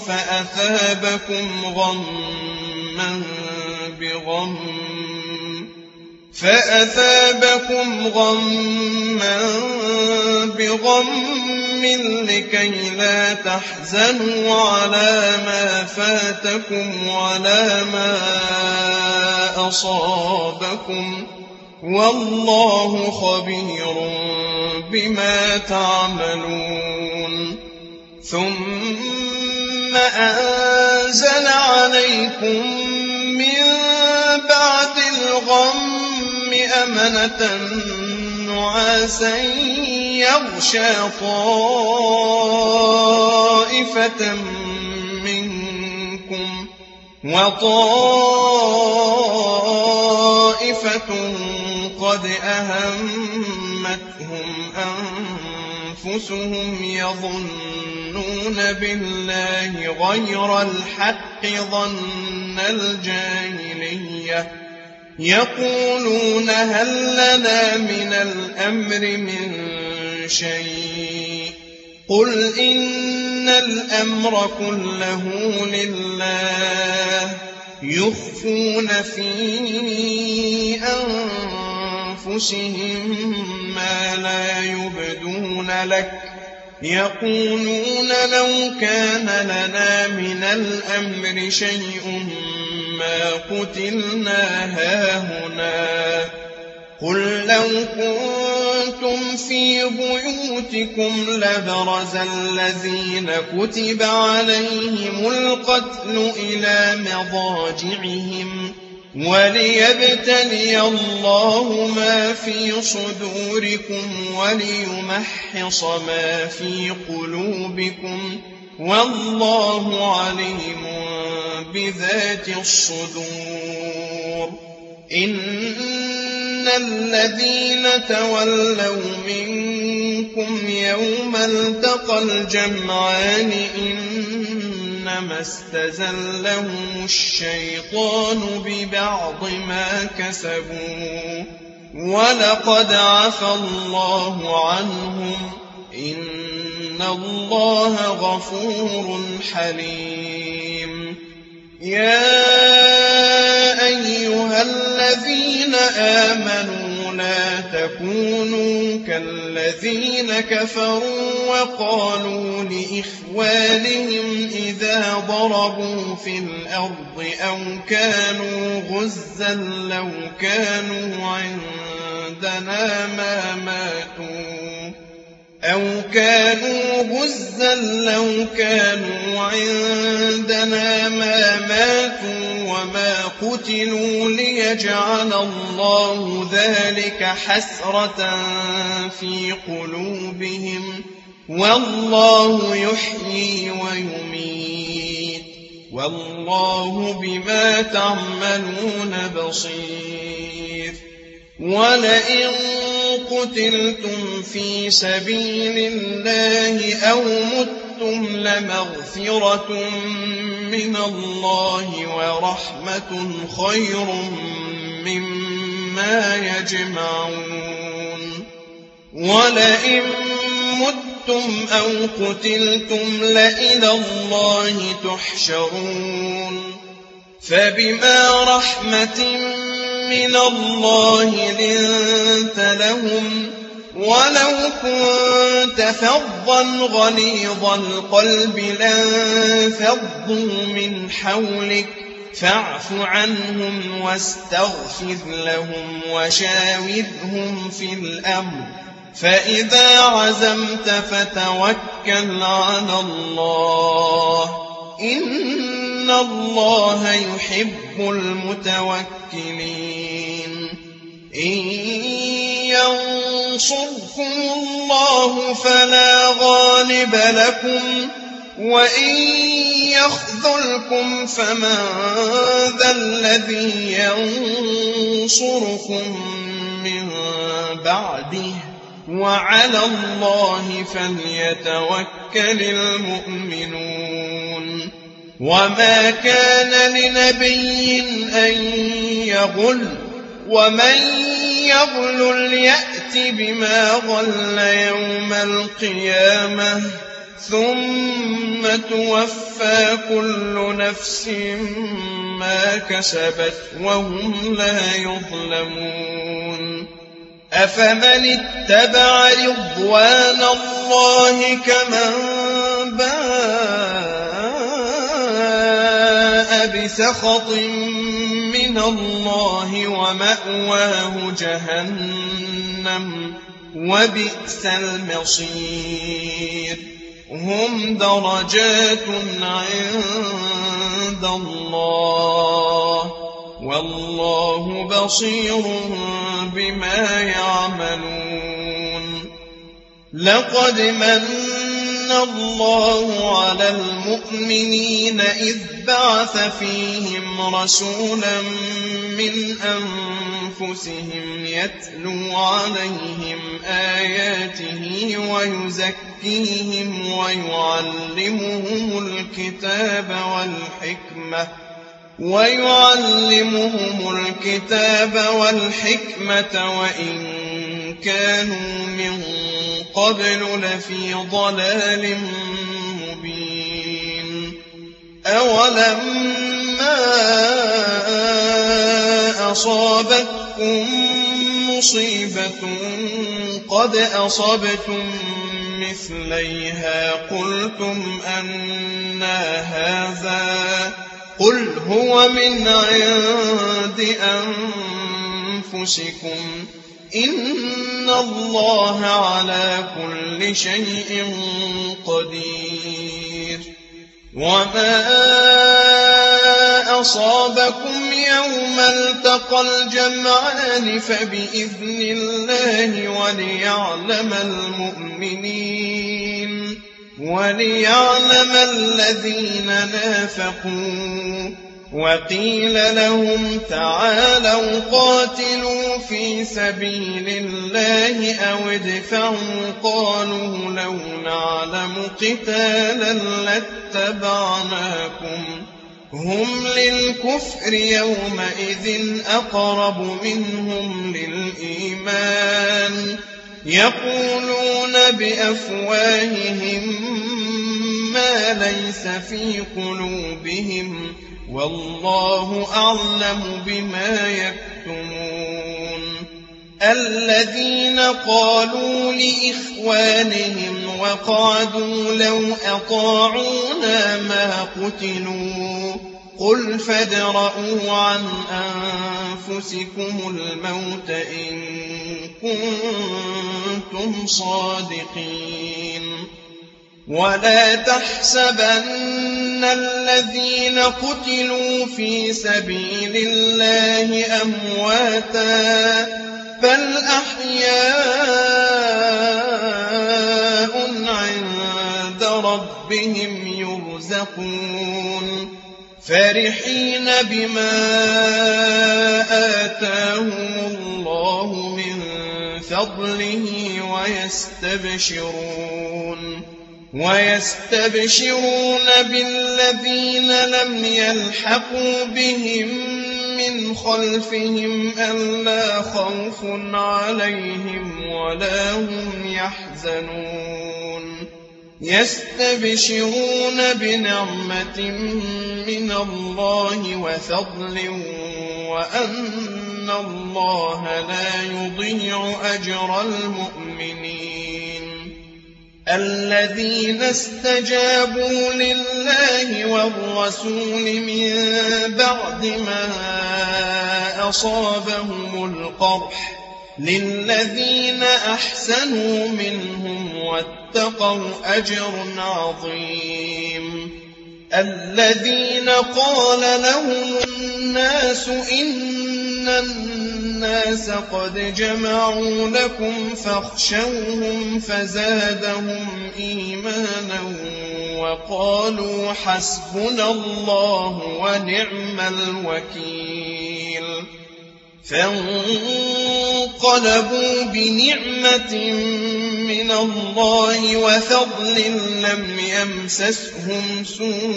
فأثابكم غما بغم لكي لا تحزنوا على ما فاتكم ولا ما أصابكم والله خبير بما تعملون. ثم أنزل عليكم من بعد الغم أمنة نعاسا يغشى طائفة منكم وطائفة قد أهمتهم أنفسهم يظنون بالله غير الحق ظن الجاهلية يقولون هل لنا من الأمر من شيء قل إن الأمر كله لله يخفون في أنفسهم ما لا يبدون لك يقولون لو كان لنا من الأمر شيء ما قتلنا هاهنا قل لو كنتم في بيوتكم لبرز الذين كتب عليهم القتل إلى مضاجعهم وليبتلي الله ما في صدوركم وليمحص ما في قلوبكم والله عليم بذات الصدور. إن الذين تولوا منكم يوم التقى الجمعان إنما استزلهم الشيطان ببعض ما كسبوا ولقد عفى الله عنهم إن الله غفور حليم. يا أيها الذين آمنوا لا تكونوا كالذين كفروا وقالوا لإخوانهم إذا ضربوا في الأرض أو كانوا غزا لو كانوا عندنا ما ماتوا وما قتلوا ليجعل الله ذلك حسرة في قلوبهم والله يحيي ويميت والله بما تعملون بصير. ولئن قتلتم في سبيل الله أو متم لمغفرة من الله ورحمة خير مما يجمعون. ولئن متم أو قتلتم لإلى الله تحشرون. فبما رحمة من الله لنت لهم ولو كنت فظا غليظ القلب لانفضوا من حولك فاعف عنهم واستغفر لهم وشاورهم في الأمر فإذا عزمت فتوكل على الله إن الله يحب المتوكلين. إن ينصركم الله فلا غالب لكم وإن يخذلكم فمن ذا الذي ينصركم من بعده وعلى الله فليتوكل المؤمنون. وما كان لنبي أن يغل ومن يغل يأت بما غل يوم القيامة ثم توفى كل نفس ما كسبت وهم لا يظلمون. أفمن اتبع رضوان الله كمن باء بسخط من الله ومأواه جهنم وبئس المصير. هم درجات عند الله والله بصير بما يعملون. لقد من الله على المؤمنين إذ بعث فيهم رسولا من أنفسهم يتلو عليهم آياته ويزكيهم ويعلمهم الكتاب والحكمة وإن كانوا من قبل لفي ضلال مبين. أولما أصابتكم مصيبة قد أصبتم مثليها قلتم أنى هذا قل هو من عند أنفسكم إن الله على كل شيء قدير. وما أصابكم يوم التقى الجمعان فبإذن الله وليعلم الذين نافقوا. وقيل لهم تعالوا قاتلوا في سبيل الله أو ادفعوا قالوا لو نعلم قتالا لاتبعناكم هم للكفر يومئذ أقرب منهم للإيمان يقولون بأفواههم ما ليس في قلوبهم والله أعلم بما يكتمون. الذين قالوا لإخوانهم وقعدوا لو أطاعونا ما قتلوا قل فادرءوا عن أنفسكم الموت إن كنتم صادقين. ولا تحسبن الذين قتلوا في سبيل الله أمواتا بل أحياء عند ربهم يرزقون فرحين بما آتاهم الله من فضله ويستبشرون بالذين لم يلحقوا بهم من خلفهم ألا خوف عليهم ولا هم يحزنون يستبشرون بنعمة من الله وفضل وأن الله لا يضيع أجر المؤمنين. الذين استجابوا لله والرسول من بعد ما أصابهم القرح للذين أحسنوا منهم واتقوا أجر عظيم. الذين قال لهم الناس إن الناس قد جمعوا لكم فاخشوهم فزادهم إيمانا وقالوا حسبنا الله ونعم الوكيل. فانقلبوا بنعمة من الله وفضل لم يمسسهم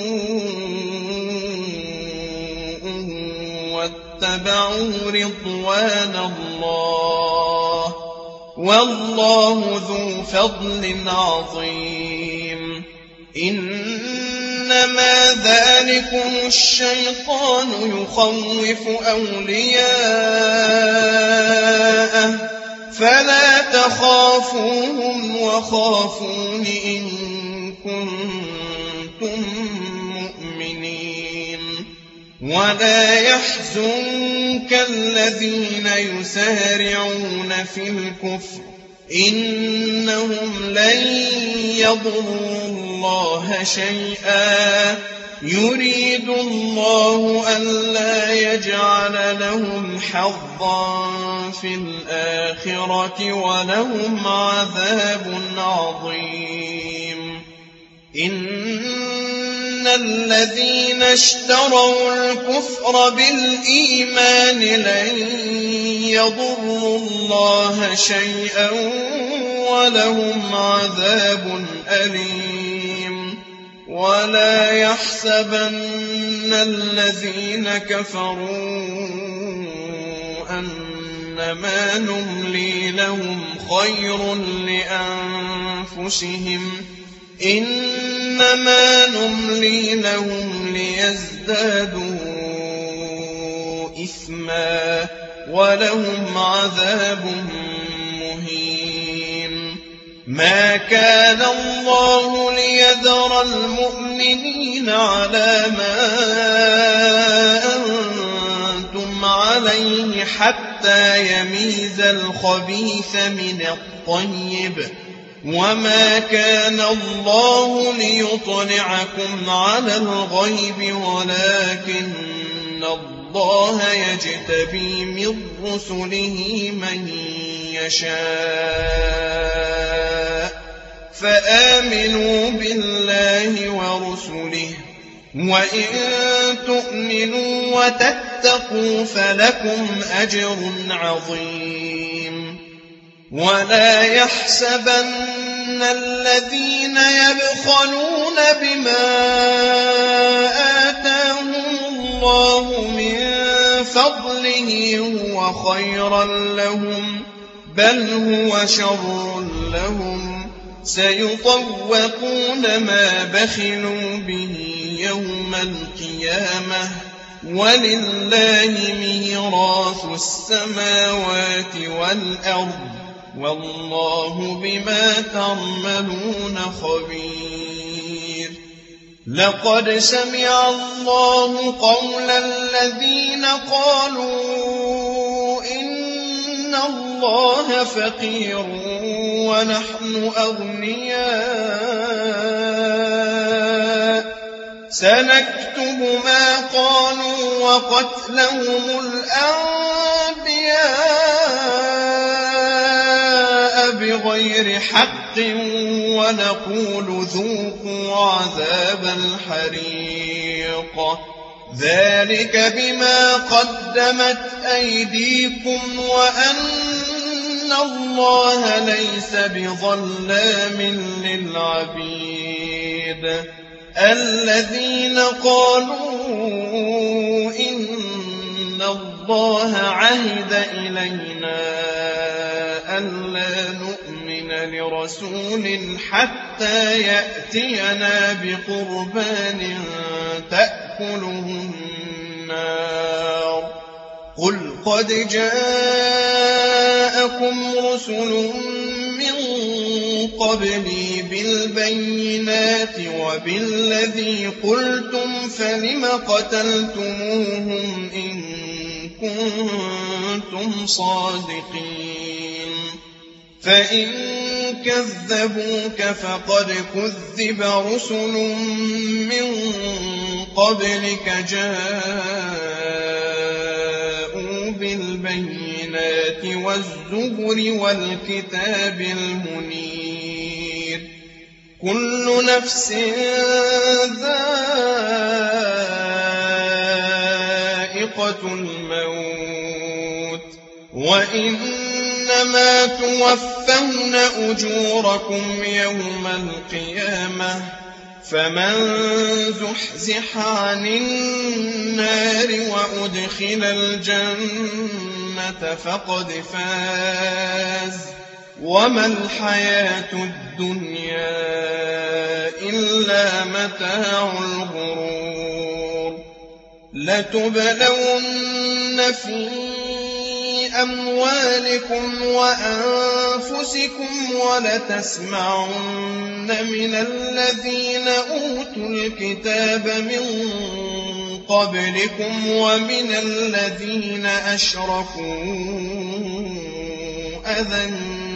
سوء واتبعوا رضوان الله والله ذو فضل عظيم. إنما ذلكم الشيطان يخوف أولياءه فلا تخافوهم وخافون إن كنتم مؤمنين. ولا يحزنك الذين يسارعون في الكفر إنهم لن يضروا الله شيئا يريد الله ألا يجعل لهم حظا في الآخرة ولهم عذاب عظيم. إن الذين اشتروا الكفر بالإيمان لن يضروا الله شيئا ولهم عذاب أليم. ولا يحسبن الذين كفروا أنما نملي لهم خير لأنفسهم إنما نملي لهم ليزدادوا إثما ولهم عذاب مهين. ما كان الله ليذر المؤمنين على ما أنتم عليه حتى يميز الخبيث من الطيب وما كان الله ليطلعكم على الغيب ولكن الله يجتبي من رسله من يشاء فآمنوا بالله ورسله وإن تؤمنوا وتتقوا فلكم أجر عظيم ولا يحسبن الذين يبخلون بما آتاهم الله من فضله هو خيرا لهم بل هو شر لهم سيطوقون ما بخلوا به يوم القيامة ولله ميراث السماوات والأرض والله بما تعملون خبير لقد سمع الله قول الذين قالوا إن الله فقير ونحن أغنياء سنكتب ما قالوا وقتلهم الأنبياء بغير حق ونقول ذوقوا عذاب الحريق ذلك بما قدمت أيديكم وأن الله ليس بظلام للعبيد الذين قالوا إن الله عهد إلينا ألا نؤمن لرسول حتى يأتينا بقربان تأكله النار قل قد جاءكم رسل من قبلي بالبينات وبالذي قلتم فلم قتلتموهم إن كنتم صادقين فإن كذبوك فقد كذب رسل من قبلك جاءوا بالبينات والزبر والكتاب المنير كل نفس ذائقة الموت وإنما توفون أجوركم يوم القيامة فمن زحزح عن النار وأدخل الجنة فقد فاز وما الحياة الدنيا إلا متاع الغرور لتبلون في أموالكم وأنفسكم ولتسمعن من الذين أوتوا الكتاب من قبلكم ومن الذين أشركوا أذى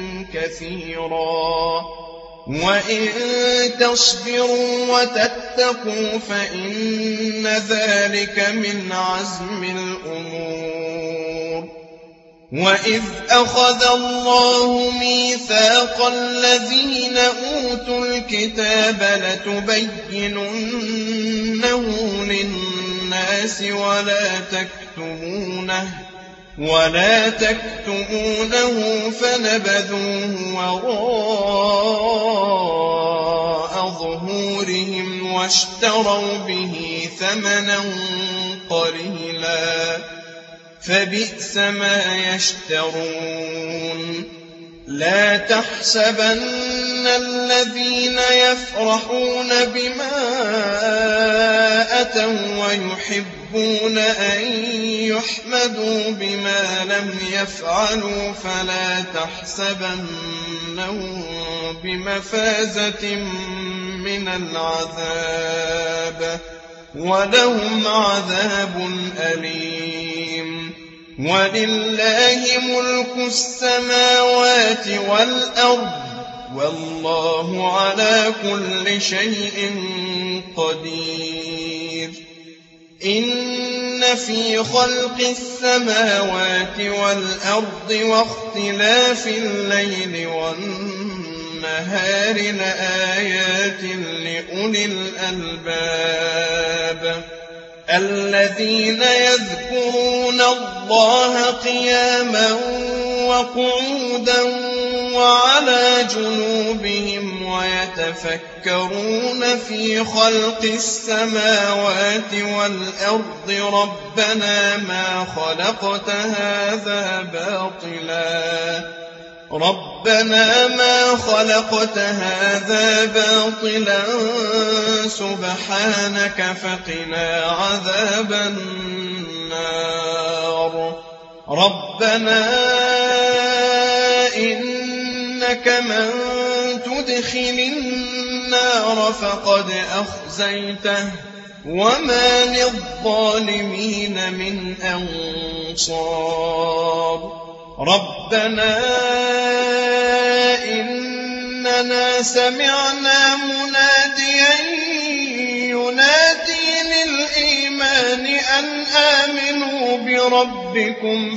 كثيرا وإن تصبروا وتتقوا فإن ذلك من عزم الأمور وإذ أخذ الله ميثاق الذين أوتوا الكتاب لتبيننه للناس ولا تكتمونه فنبذوه وراء ظهورهم واشتروا به ثمنا قليلا فبئس ما يشترون لا تحسبن الذين يفرحون بما أتوا ويحبون أن يحمدوا بما لم يفعلوا فلا تحسبنهم بمفازة من العذاب ولهم عذاب أليم ولله ملك السماوات والأرض والله على كل شيء قدير إن إن في خلق السماوات والأرض واختلاف الليل والنهار لآيات لأولي الألباب الذين يذكرون الله قياما وقعودا وعلى جنوبهم ويتفكرون في خلق السماوات والأرض ربنا ما خلقت هذا باطلا سبحانك فقنا عذاب النار ربنا إنك من تدخل النار فقد أخزيته وما للظالمين من أنصار ربنا إننا سمعنا مناديا ينادي للإيمان أن آمنوا بربكم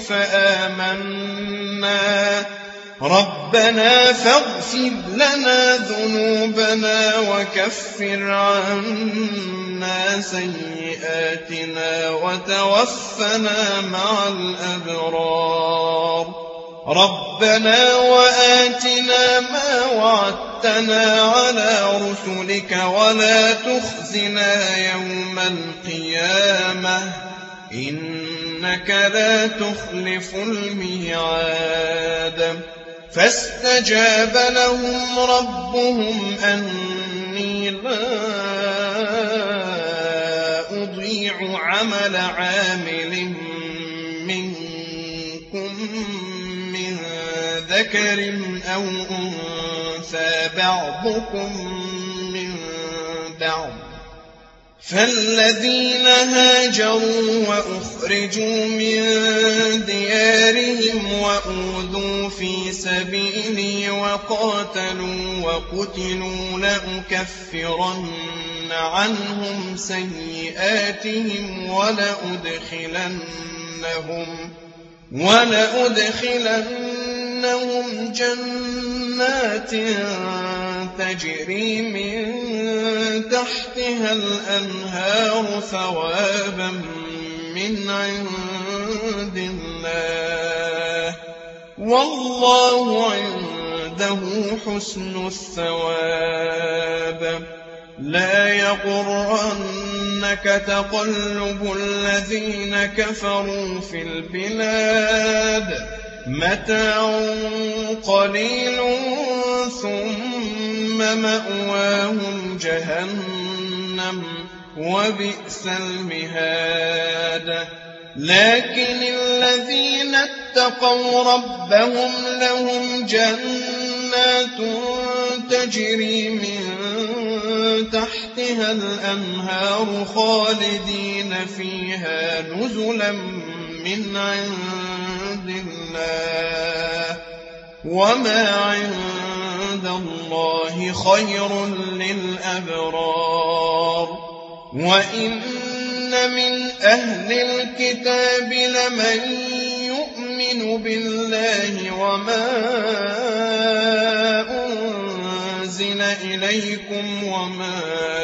فآمنا ربنا فاغفر لنا ذنوبنا وكفر عنا سيئاتنا وتوفنا مع الأبرار ربنا وآتنا ما وعدتنا على رسلك ولا تخزنا يوم القيامة إنك لا تخلف الميعاد فاستجاب لهم ربهم أني لا أضيع عمل عامل منكم من ذكر أو أنثى بعضكم من بعض فالذين هاجروا وأخرجوا من ديارهم وأوذوا في سبيلي وقاتلوا وقتلوا لأكفرن عنهم سيئاتهم ولأدخلنهم جنات تجري من تحتها الأنهار ثوابا من عند الله والله عنده حسن الثواب لا يغرنك تقلب الذين كفروا في البلاد متاع قليل ثم مأواهم جهنم وبئس المهاد لكن الذين اتقوا ربهم لهم جنات تجري من تحتها الأنهار خالدين فيها نزلا من عند الله وما عند الله خير للأبرار وإن من أهل الكتاب لمن يؤمن بالله وما أنزل إليكم وما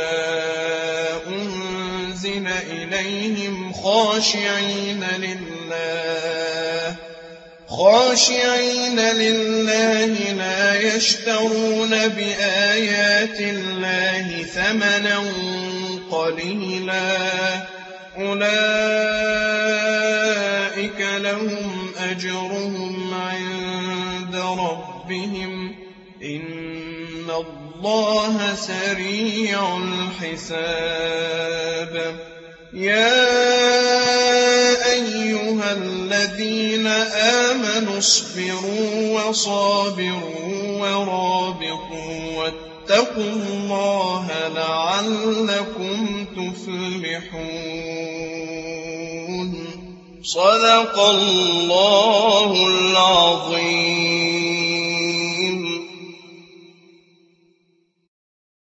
أنزل إليهم خاشعين لله لا يشترون بآيات الله ثمنا قليلا أولئك لهم أجرهم عند ربهم إن الله سريع الحساب يا أيها الذين آمنوا اصبروا وصابروا ورابطوا واتقوا الله لعلكم تفلحون صدق الله العظيم.